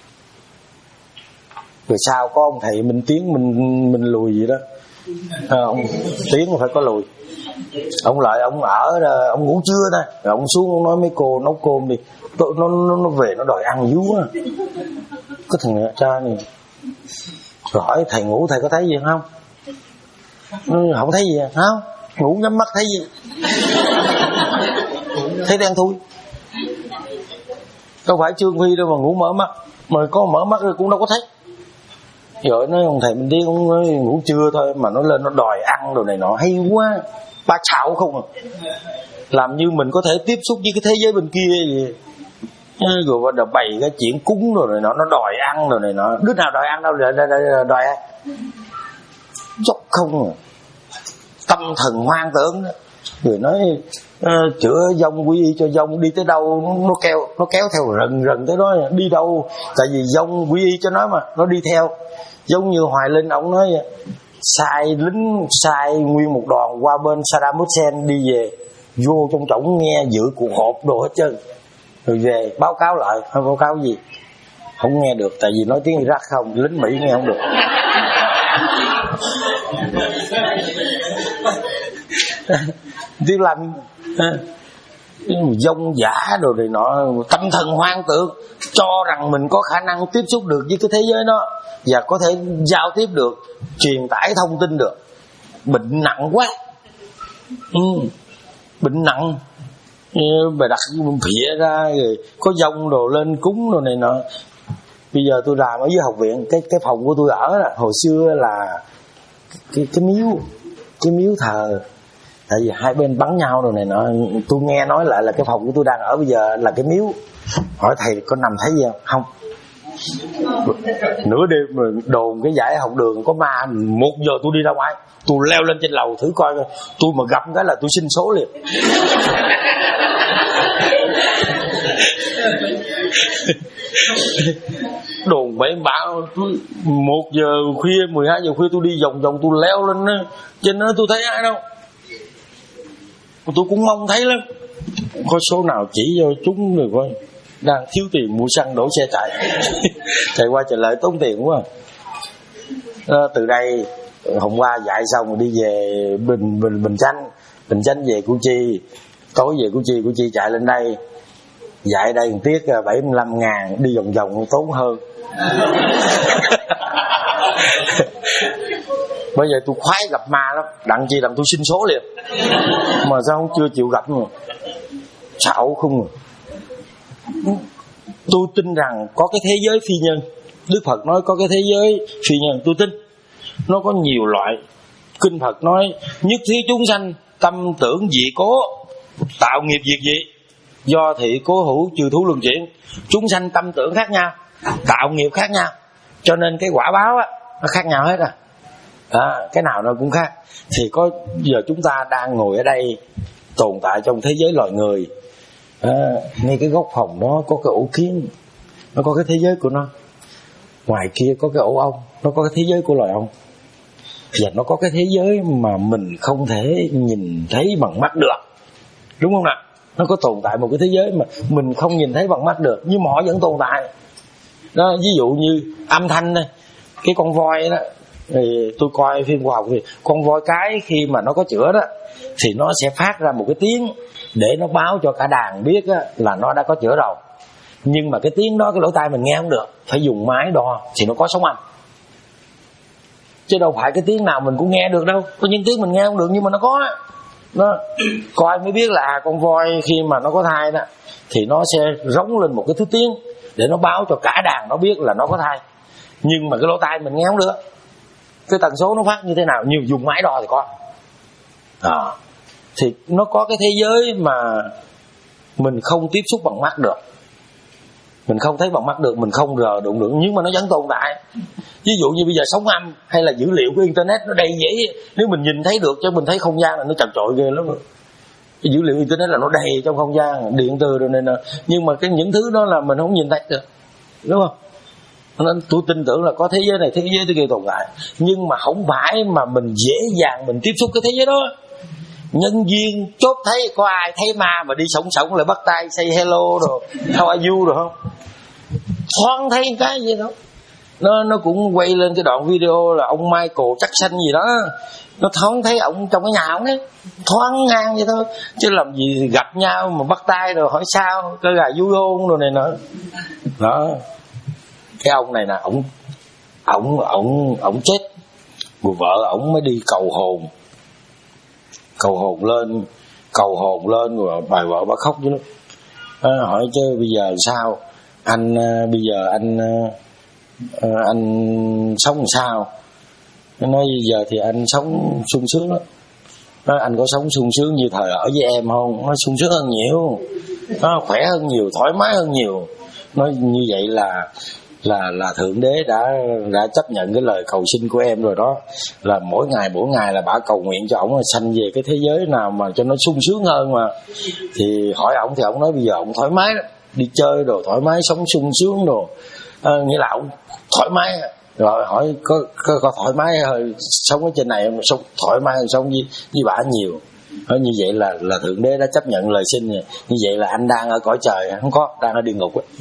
Rồi sau có ông thầy Minh Tiến, mình mình lùi gì đó, à, ông Tiến phải có lùi. Ông lại ông ở, ông ngủ trưa thôi, rồi ông xuống ông nói mấy cô nấu cơm đi, nó nó nó về nó đòi ăn dữ quá. Cái thằng này cha này, rồi hỏi thầy ngủ thầy có thấy gì không? Không thấy gì không? Ngủ nhắm mắt thấy gì? Thấy đen thui. Đâu phải Trương Phi đâu mà ngủ mở mắt, mà có mở mắt rồi cũng đâu có thấy. Rồi nói ông thầy Minh Tiến cũng nói ngủ trưa thôi mà nó lên nó đòi ăn đồ này nọ, hay quá. Ba xạo không à. Làm như mình có thể tiếp xúc với cái thế giới bên kia vậy. Rồi bắt đầu bày cái chuyện cúng rồi này nọ, nó đòi ăn rồi này nọ. Đứa nào đòi ăn đâu, đòi, đòi, đòi, đòi ai? Dốc không à. Tâm thần hoang tưởng đó. Rồi nói uh, chữa dông quy y cho dông, đi tới đâu nó, nó kéo nó kéo theo rần rần tới đó, đi đâu tại vì dông quy y cho nó mà nó đi theo. Giống như Hoài Linh ông nói sai lính sai nguyên một đoàn qua bên Saddam Hussein đi về, vô trong trỏng nghe dự cuộc họp đồ hết trơn, rồi về báo cáo lại. Không báo cáo gì không nghe được, tại vì nói tiếng Iraq không, lính Mỹ nghe không được. Tiếng Lanh dông giả đồ này nọ, tâm thần hoang tưởng, cho rằng mình có khả năng tiếp xúc được với cái thế giới đó và có thể giao tiếp được, truyền tải thông tin được. Bệnh nặng quá. ừ. Bệnh nặng. Bà đặt phịa ra rồi có dông đồ lên cúng đồ này nọ. Bây giờ tôi làm ở dưới học viện, cái cái phòng của tôi ở là hồi xưa là cái cái miếu, cái miếu thờ. Tại vì hai bên bắn nhau rồi này nọ, tôi nghe nói lại là cái phòng của tôi đang ở bây giờ là cái miếu. Hỏi thầy có nằm thấy gì không? Không. Nửa đêm rồi đồn cái dãy học đường có ma. Một giờ tôi đi ra ngoài, tôi leo lên trên lầu thử coi, tôi mà gặp cái là tôi xin số liền. Đồn bậy bạ. Một giờ khuya, mười hai giờ khuya tôi đi vòng vòng, tôi leo lên đó. Trên đó tôi thấy ai đâu. Tôi cũng mong thấy lắm, có số nào chỉ cho chúng rồi coi. Đang thiếu tiền mua xăng đổ xe chạy. Chạy qua chạy lại tốn tiền quá. À, từ đây hôm qua dạy xong rồi đi về Bình Bình Bình Chánh, Bình Chánh về Củ Chi, tối về Củ Chi, Củ Chi chạy lên đây. Dạy đây một tiết bảy mươi lăm ngàn, đi vòng vòng tốn hơn. Bây giờ tôi khoái gặp ma lắm, đặng chi đặng tôi xin số liền. Mà sao không chưa chịu gặp mà xạo không à. Tôi tin rằng có cái thế giới phi nhân. Đức Phật nói có cái thế giới phi nhân, tôi tin. Nó có nhiều loại. Kinh Phật nói nhất thiết chúng sanh tâm tưởng dị cố, tạo nghiệp việc gì? Do thị cố hữu trừ thú luân chuyển. Chúng sanh tâm tưởng khác nhau, tạo nghiệp khác nhau, cho nên cái quả báo á, nó khác nhau hết à. À, cái nào nó cũng khác. Thì có giờ chúng ta đang ngồi ở đây tồn tại trong thế giới loài người. À, ngay cái góc phòng đó có cái ổ kiến, nó có cái thế giới của nó. Ngoài kia có cái ổ ong, nó có cái thế giới của loài ong. Và nó có cái thế giới mà mình không thể nhìn thấy bằng mắt được, đúng không nào? Nó có tồn tại một cái thế giới mà mình không nhìn thấy bằng mắt được, nhưng mà họ vẫn tồn tại đó. Ví dụ như âm thanh này, cái con voi đó, thì tôi coi phim khoa học thì con voi cái khi mà nó có chữa đó thì nó sẽ phát ra một cái tiếng để nó báo cho cả đàn biết á, là nó đã có chữa rồi. Nhưng mà cái tiếng đó cái lỗ tai mình nghe không được, phải dùng máy đo thì nó có sóng âm. Chứ đâu phải cái tiếng nào mình cũng nghe được đâu. Có những tiếng mình nghe không được nhưng mà nó có á. Nó coi mới biết là à, con voi khi mà nó có thai đó thì nó sẽ rống lên một cái thứ tiếng để nó báo cho cả đàn nó biết là nó có thai. Nhưng mà cái lỗ tai mình nghe không được, cái tần số nó phát như thế nào, nhiều dùng máy đo thì có. À, thì nó có cái thế giới mà mình không tiếp xúc bằng mắt được, mình không thấy bằng mắt được, mình không rờ đụng được, nhưng mà nó vẫn tồn tại. Ví dụ như bây giờ sóng âm hay là dữ liệu của internet nó đầy dễ, nếu mình nhìn thấy được, chứ mình thấy không gian là nó chật chội ghê lắm. Cái dữ liệu internet là nó đầy trong không gian điện từ rồi này nọ, nhưng mà cái những thứ đó là mình không nhìn thấy được, đúng không? Nên tôi tin tưởng là có thế giới này, thế giới thế kia tồn tại, nhưng mà không phải mà mình dễ dàng mình tiếp xúc cái thế giới đó. Nhân viên chốt thấy có ai thấy ma mà đi sống sống lại bắt tay say hello rồi how are you rồi không? Thoáng thấy cái gì đó, nó nó cũng quay lên cái đoạn video là ông Michael Jackson gì đó, nó thoáng thấy ông trong cái nhà ông ấy, thoáng ngang vậy thôi, chứ làm gì gặp nhau mà bắt tay rồi hỏi sao cái gà vui hôn rồi này nọ đó. Cái ông này nè, ổng ổng ổng ổng chết, người vợ ổng mới đi cầu hồn, cầu hồn lên, cầu hồn lên rồi bà vợ bà khóc với nó, à, hỏi chứ bây giờ sao anh, bây giờ anh anh sống làm sao? Nó nói bây giờ thì anh sống sung sướng lắm. Nói anh có sống sung sướng như thời ở với em không? Nó sung sướng hơn nhiều, nó khỏe hơn nhiều, thoải mái hơn nhiều. Nói như vậy là là là thượng đế đã đã chấp nhận cái lời cầu xin của em rồi đó, là mỗi ngày mỗi ngày là bà cầu nguyện cho ổng là sanh về cái thế giới nào mà cho nó sung sướng hơn mà. Thì hỏi ổng thì ổng nói bây giờ ổng thoải mái đó, đi chơi đồ thoải mái, sống sung sướng đồ, à, nghĩa là ổng thoải mái. Rồi hỏi có, có, có thoải mái hơn sống ở trên này mà sống thoải mái hơn sống với với bà nhiều. Nói như vậy là là thượng đế đã chấp nhận lời xin này. Như vậy là anh đang ở cõi trời, không có, đang ở địa ngục ấy.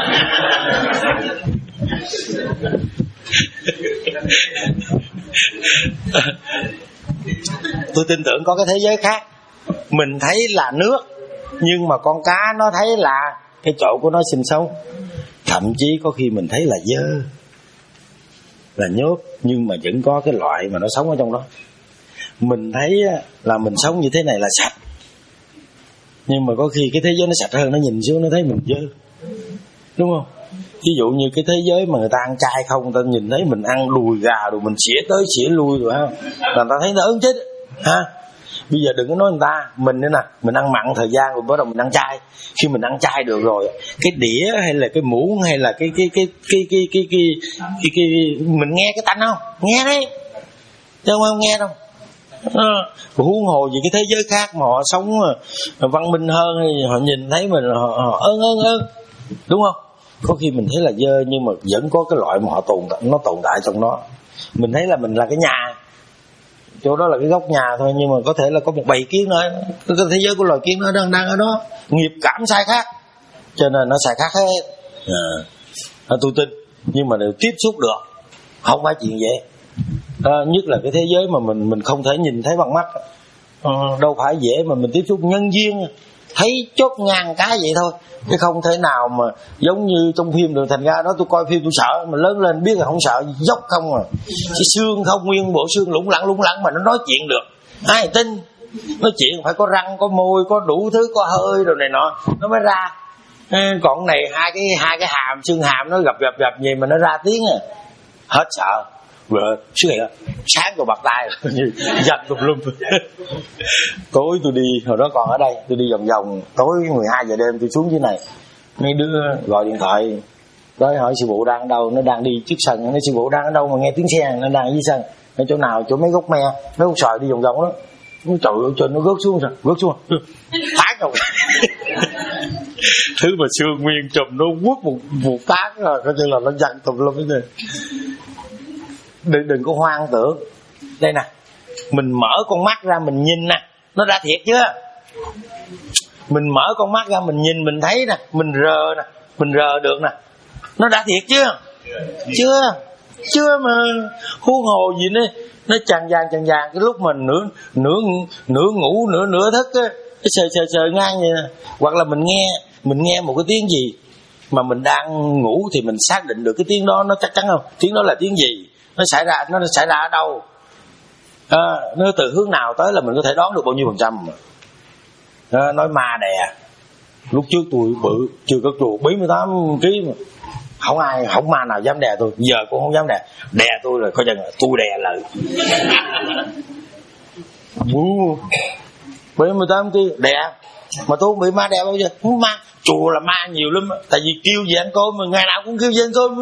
Tôi tin tưởng có cái thế giới khác. Mình thấy là nước, nhưng mà con cá nó thấy là cái chỗ của nó sinh sống. Thậm chí có khi mình thấy là dơ, là nhốt, nhưng mà vẫn có cái loại mà nó sống ở trong đó. Mình thấy là mình sống như thế này là sạch, nhưng mà có khi cái thế giới nó sạch hơn, nó nhìn xuống nó thấy mình dơ, đúng không? Ví dụ như cái thế giới mà người ta ăn chay không, người ta nhìn thấy mình ăn đùi gà rồi mình xỉa tới xỉa lui rồi ha, là người ta thấy nó ớn chết ha. Bây giờ đừng có nói người ta, mình nữa nè, mình ăn mặn thời gian rồi bắt đầu mình ăn chay. Khi mình ăn chay được rồi, cái đĩa hay là cái muỗng hay là cái cái cái cái cái cái cái, cái, cái, cái mình nghe cái tánh không? Nghe đấy, chứ không nghe đâu. À, huống hồ gì cái thế giới khác mà họ sống văn minh hơn, họ nhìn thấy mình họ, họ ơn ơn ơn, đúng không? Có khi mình thấy là dơ, nhưng mà vẫn có cái loại mà họ tồn tại, nó tồn tại trong đó. Mình thấy là mình là cái nhà, chỗ đó là cái góc nhà thôi, nhưng mà có thể là có một bầy kiến nữa, cái thế giới của loài kiến nó đang đang ở đó, nghiệp cảm sai khác, cho nên nó sai khác hết. À, tôi tin, nhưng mà đều tiếp xúc được, không phải chuyện dễ. À, nhất là cái thế giới mà mình mình không thể nhìn thấy bằng mắt, à, đâu phải dễ mà mình tiếp xúc nhân viên thấy chốt ngang cái vậy thôi, chứ không thể nào mà giống như trong phim được. Thành ra đó tôi coi phim tôi sợ, mà lớn lên biết là không sợ, dốc không à, cái xương không, nguyên bộ xương lủng lẳng lủng lẳng mà nó nói chuyện được, ai tin? Nói chuyện phải có răng, có môi, có đủ thứ, có hơi rồi này nọ nó mới ra. À, còn này hai cái hai cái hàm, xương hàm nó gặp gặp gặp gì mà nó ra tiếng à, hết sợ. Rồi suốt ngày sáng rồi bật tay như dành tùm lum. Tối tôi đi, hồi đó còn ở đây, tôi đi vòng vòng, tối mười hai giờ đêm tôi xuống dưới này, mấy đứa gọi điện thoại tới hỏi sư phụ đang ở đâu, nó đang đi trước sân. Nó sư phụ đang ở đâu mà nghe tiếng xe, nó đang ở dưới sân, ở chỗ nào, chỗ mấy gốc me, mấy gốc xoài đi vòng vòng đó. Nó trời ơi, trời nó rớt xuống rồi, rớt xuống tán rồi. Thứ mà xương nguyên trùm nó quất một một tán rồi, coi như là nó dằn tùm lum cái gì. Đừng, đừng có hoang tưởng. Đây nè, mình mở con mắt ra mình nhìn nè, nó đã thiệt chưa? Mình mở con mắt ra mình nhìn mình thấy nè, mình rờ nè, mình rờ được nè, nó đã thiệt chưa? Chưa, chưa mà huống hồ gì nữa. Nó chàng vàng chàng vàng cái lúc mình nửa nửa nửa ngủ nửa nửa thức á, cái sờ sờ sờ ngang vậy nè. Hoặc là mình nghe mình nghe một cái tiếng gì mà mình đang ngủ thì mình xác định được cái tiếng đó nó chắc chắn không? Tiếng đó là tiếng gì? Nó xảy ra nó xảy ra ở đâu? À, nó từ hướng nào tới là mình có thể đoán được bao nhiêu phần trăm mà. À, nói ma đè. Lúc trước tôi bự chưa có chuột bảy mươi tám ký mà không ai, không ma nào dám đè tôi. Giờ cũng không dám đè. Đè tôi là coi chừng là tôi đè lại. bảy mươi tám ký đè mà tôi không bị ma đè bao giờ. Không ma, chùa là ma nhiều lắm. Tại vì kêu về ăn cơm mà ngày nào cũng kêu về ăn cơm.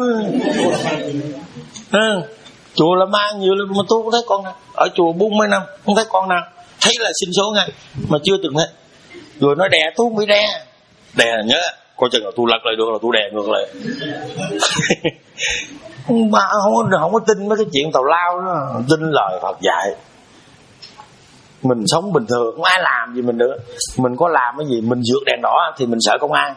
À, chùa là ma nhiều lắm mà tôi không thấy con nào. Ở chùa bốn mươi năm không thấy con nào. Thấy là sinh số ngay mà chưa từng thấy. Rồi nói đè tôi không bị đè. Đè nhớ coi chừng là tôi lật lại được là tôi đè ngược lại. Mà không có, không có tin mấy cái chuyện tào lao đó. Tin lời Phật dạy. Mình sống bình thường, không ai làm gì mình nữa. Mình có làm cái gì, mình vượt đèn đỏ thì mình sợ công an.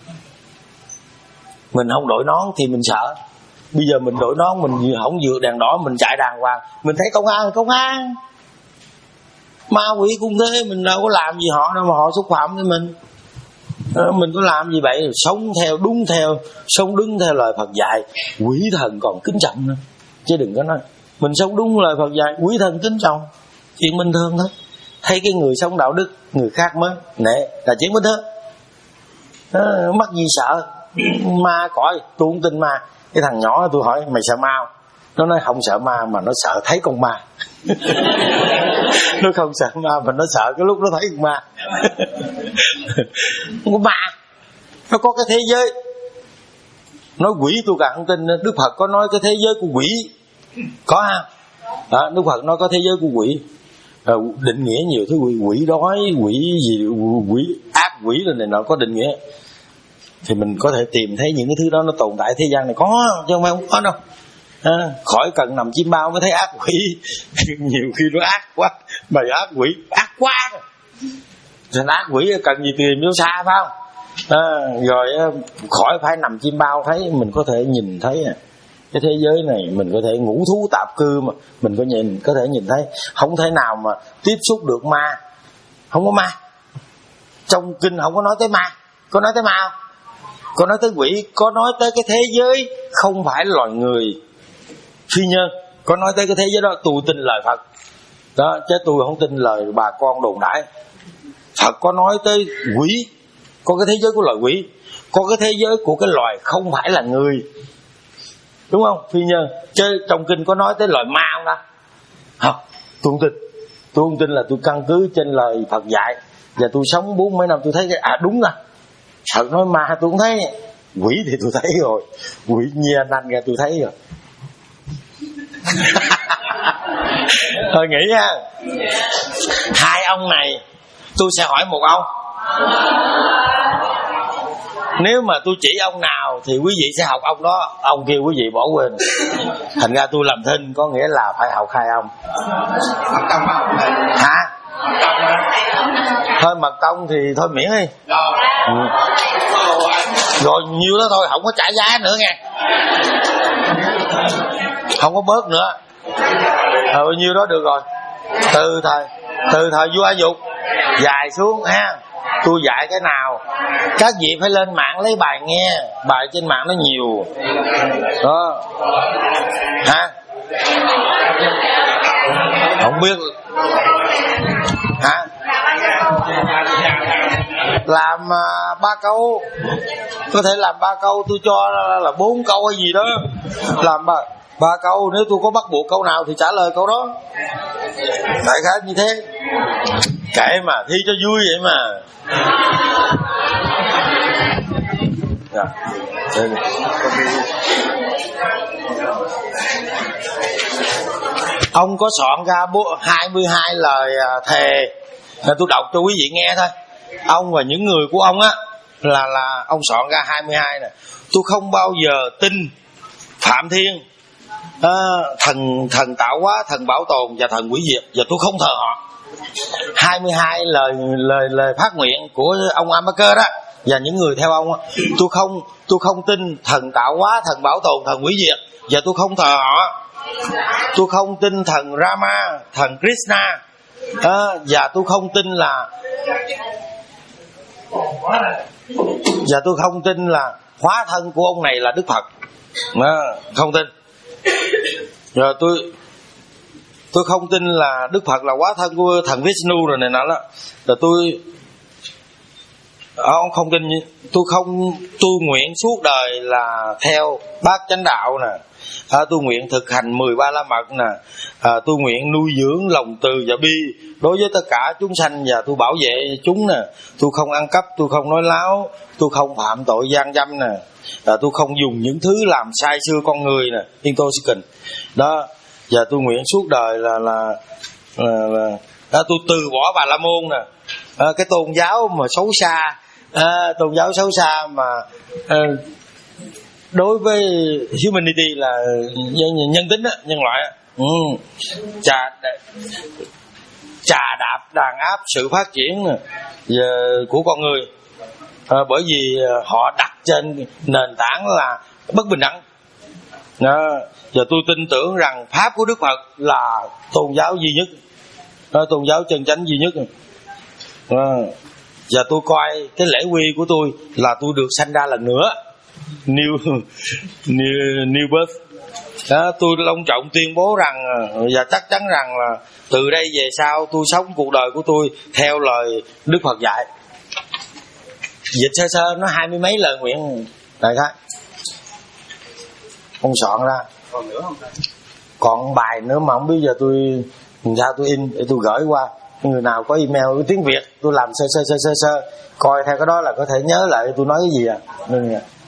Mình không đội nón thì mình sợ. Bây giờ mình đội nón, mình không vượt đèn đỏ, mình chạy đàng hoàng, mình thấy công an, công an. Ma quỷ cũng thế, mình đâu có làm gì họ đâu mà họ xúc phạm với mình. Mình có làm gì vậy? Sống theo đúng theo, sống đúng theo lời Phật dạy, quỷ thần còn kính trọng nữa. Chứ đừng có nói mình sống đúng lời Phật dạy, quỷ thần kính trọng, chuyện bình thường thôi. Thấy cái người sống đạo đức, người khác mới nè, là chuyện bình thường. Đó, mắc gì sợ. Ma cõi, tôi không tin ma. Cái thằng nhỏ tôi hỏi mày sợ ma không? Nó nói không sợ ma mà nó sợ thấy con ma. Nó không sợ ma mà nó sợ cái lúc nó thấy con ma. Không có ma, nó có cái thế giới. Nói quỷ tôi càng không tin. Đức Phật có nói cái thế giới của quỷ có ha. Đó, Đức Phật nói có thế giới của quỷ. À, định nghĩa nhiều thứ quỷ, quỷ đói, quỷ gì, quỷ ác quỷ rồi này nọ có định nghĩa. Thì mình có thể tìm thấy những cái thứ đó nó tồn tại thế gian này có, chứ không phải không có đâu. À, khỏi cần nằm chim bao mới thấy ác quỷ. Nhiều khi nó ác quá, bày ác quỷ ác quá. Thành ác quỷ cần gì tìm vô xa phải không? À, rồi khỏi phải nằm chim bao thấy, mình có thể nhìn thấy à. Cái thế giới này mình có thể ngũ thú tạp cư mà mình có nhìn, có thể nhìn thấy. Không thể nào mà tiếp xúc được ma. Không có ma. Trong kinh không có nói tới ma. Có nói tới ma không? Có nói tới quỷ. Có nói tới cái thế giới không phải loài người phi nhân. Có nói tới cái thế giới đó. Tôi tin lời Phật đó, chứ tôi không tin lời bà con đồn đãi. Phật có nói tới quỷ, có cái thế giới của loài quỷ, có cái thế giới của cái loài không phải là người, đúng không? Phi nhân. Chứ trong kinh có nói tới loài ma không đó? Không, tôi không tin. Tôi không tin là tôi căn cứ trên lời Phật dạy. Và tôi sống bốn mấy năm tôi thấy cái à đúng à. Phật nói ma tôi cũng thấy. Quỷ thì tôi thấy rồi. Quỷ nhia nanh ra tôi thấy rồi. Thôi nghĩ ha. Hai ông này tôi sẽ hỏi một ông. Nếu mà tôi chỉ ông nào thì quý vị sẽ học ông đó. Ông kia quý vị bỏ quên. Thành ra tôi làm thinh, có nghĩa là phải học hai ông. Hả? Thôi mật tông thì thôi miễn đi. Ừ. Rồi nhiêu đó thôi, không có trả giá nữa nghe. Không có bớt nữa. Ờ nhiêu đó được rồi. Từ thời Từ thời vua A Dục dài xuống ha. Tôi dạy cái nào các vị phải lên mạng lấy bài nghe. Bài trên mạng nó nhiều đó. Hả? Không biết. Hả? Làm uh, ba câu. Có thể làm ba câu. Tôi cho là bốn câu hay gì đó. Làm ba, ba câu. Nếu tôi có bắt buộc câu nào thì trả lời câu đó. Đại khái như thế. Kệ mà, thi cho vui vậy mà. Dạ. Ông có soạn ra hai mươi hai lời thề. Tôi đọc cho quý vị nghe thôi. Ông và những người của ông á là là ông soạn ra hai mươi hai nè. Tôi không bao giờ tin Phạm Thiên, à, thần thần tạo hóa, thần bảo tồn và thần hủy diệt, và tôi không thờ họ. hai mươi hai lời lời lời phát nguyện của ông Amaker đó và những người theo ông đó. Tôi không tôi không tin thần tạo hóa, thần bảo tồn, thần hủy diệt, và tôi không thờ họ. Tôi không tin thần Rama, thần Krishna, à, và tôi không tin là và tôi không tin là hóa thân của ông này là Đức Phật, à, không tin. Rồi tôi tôi không tin là Đức Phật là hóa thân của thần Vishnu rồi này nọ đó. Rồi tôi ông không tin. Tôi không tôi nguyện suốt đời là theo bát chánh đạo nè. À, tôi nguyện thực hành mười ba la mật nè. À, tôi nguyện nuôi dưỡng lòng từ và bi đối với tất cả chúng sanh, và tôi bảo vệ chúng nè. Tôi không ăn cắp, tôi không nói láo, tôi không phạm tội gian dâm nè. À, tôi không dùng những thứ làm sai xưa con người nè, intoxicant đó. Và tôi nguyện suốt đời là là, là, là À, tôi từ bỏ Bà La Môn nè, à, cái tôn giáo mà xấu xa, à, tôn giáo xấu xa mà à, đối với humanity là nhân, nhân tính á, nhân loại á. Ừ. Chà, chà đạp đàn áp sự phát triển của con người, à, bởi vì họ đặt trên nền tảng là bất bình đẳng. Đó. Và tôi tin tưởng rằng pháp của Đức Phật là tôn giáo duy nhất, đó, tôn giáo chân chánh duy nhất. Đó. Và tôi coi cái lễ quy của tôi là tôi được sanh ra lần nữa, new new, new birth. Đó, tôi long trọng tuyên bố rằng và chắc chắn rằng là từ đây về sau tôi sống cuộc đời của tôi theo lời Đức Phật dạy. Dịch sơ sơ nó hai mươi mấy lời nguyện đại khái. Không soạn ra. Còn nữa không thầy? Còn bài nữa mà không biết giờ tôi sao tôi in để tôi gửi qua. Người nào có email tiếng Việt tôi làm sơ sơ sơ sơ sơ coi theo cái đó là có thể nhớ lại tôi nói cái gì à. Nên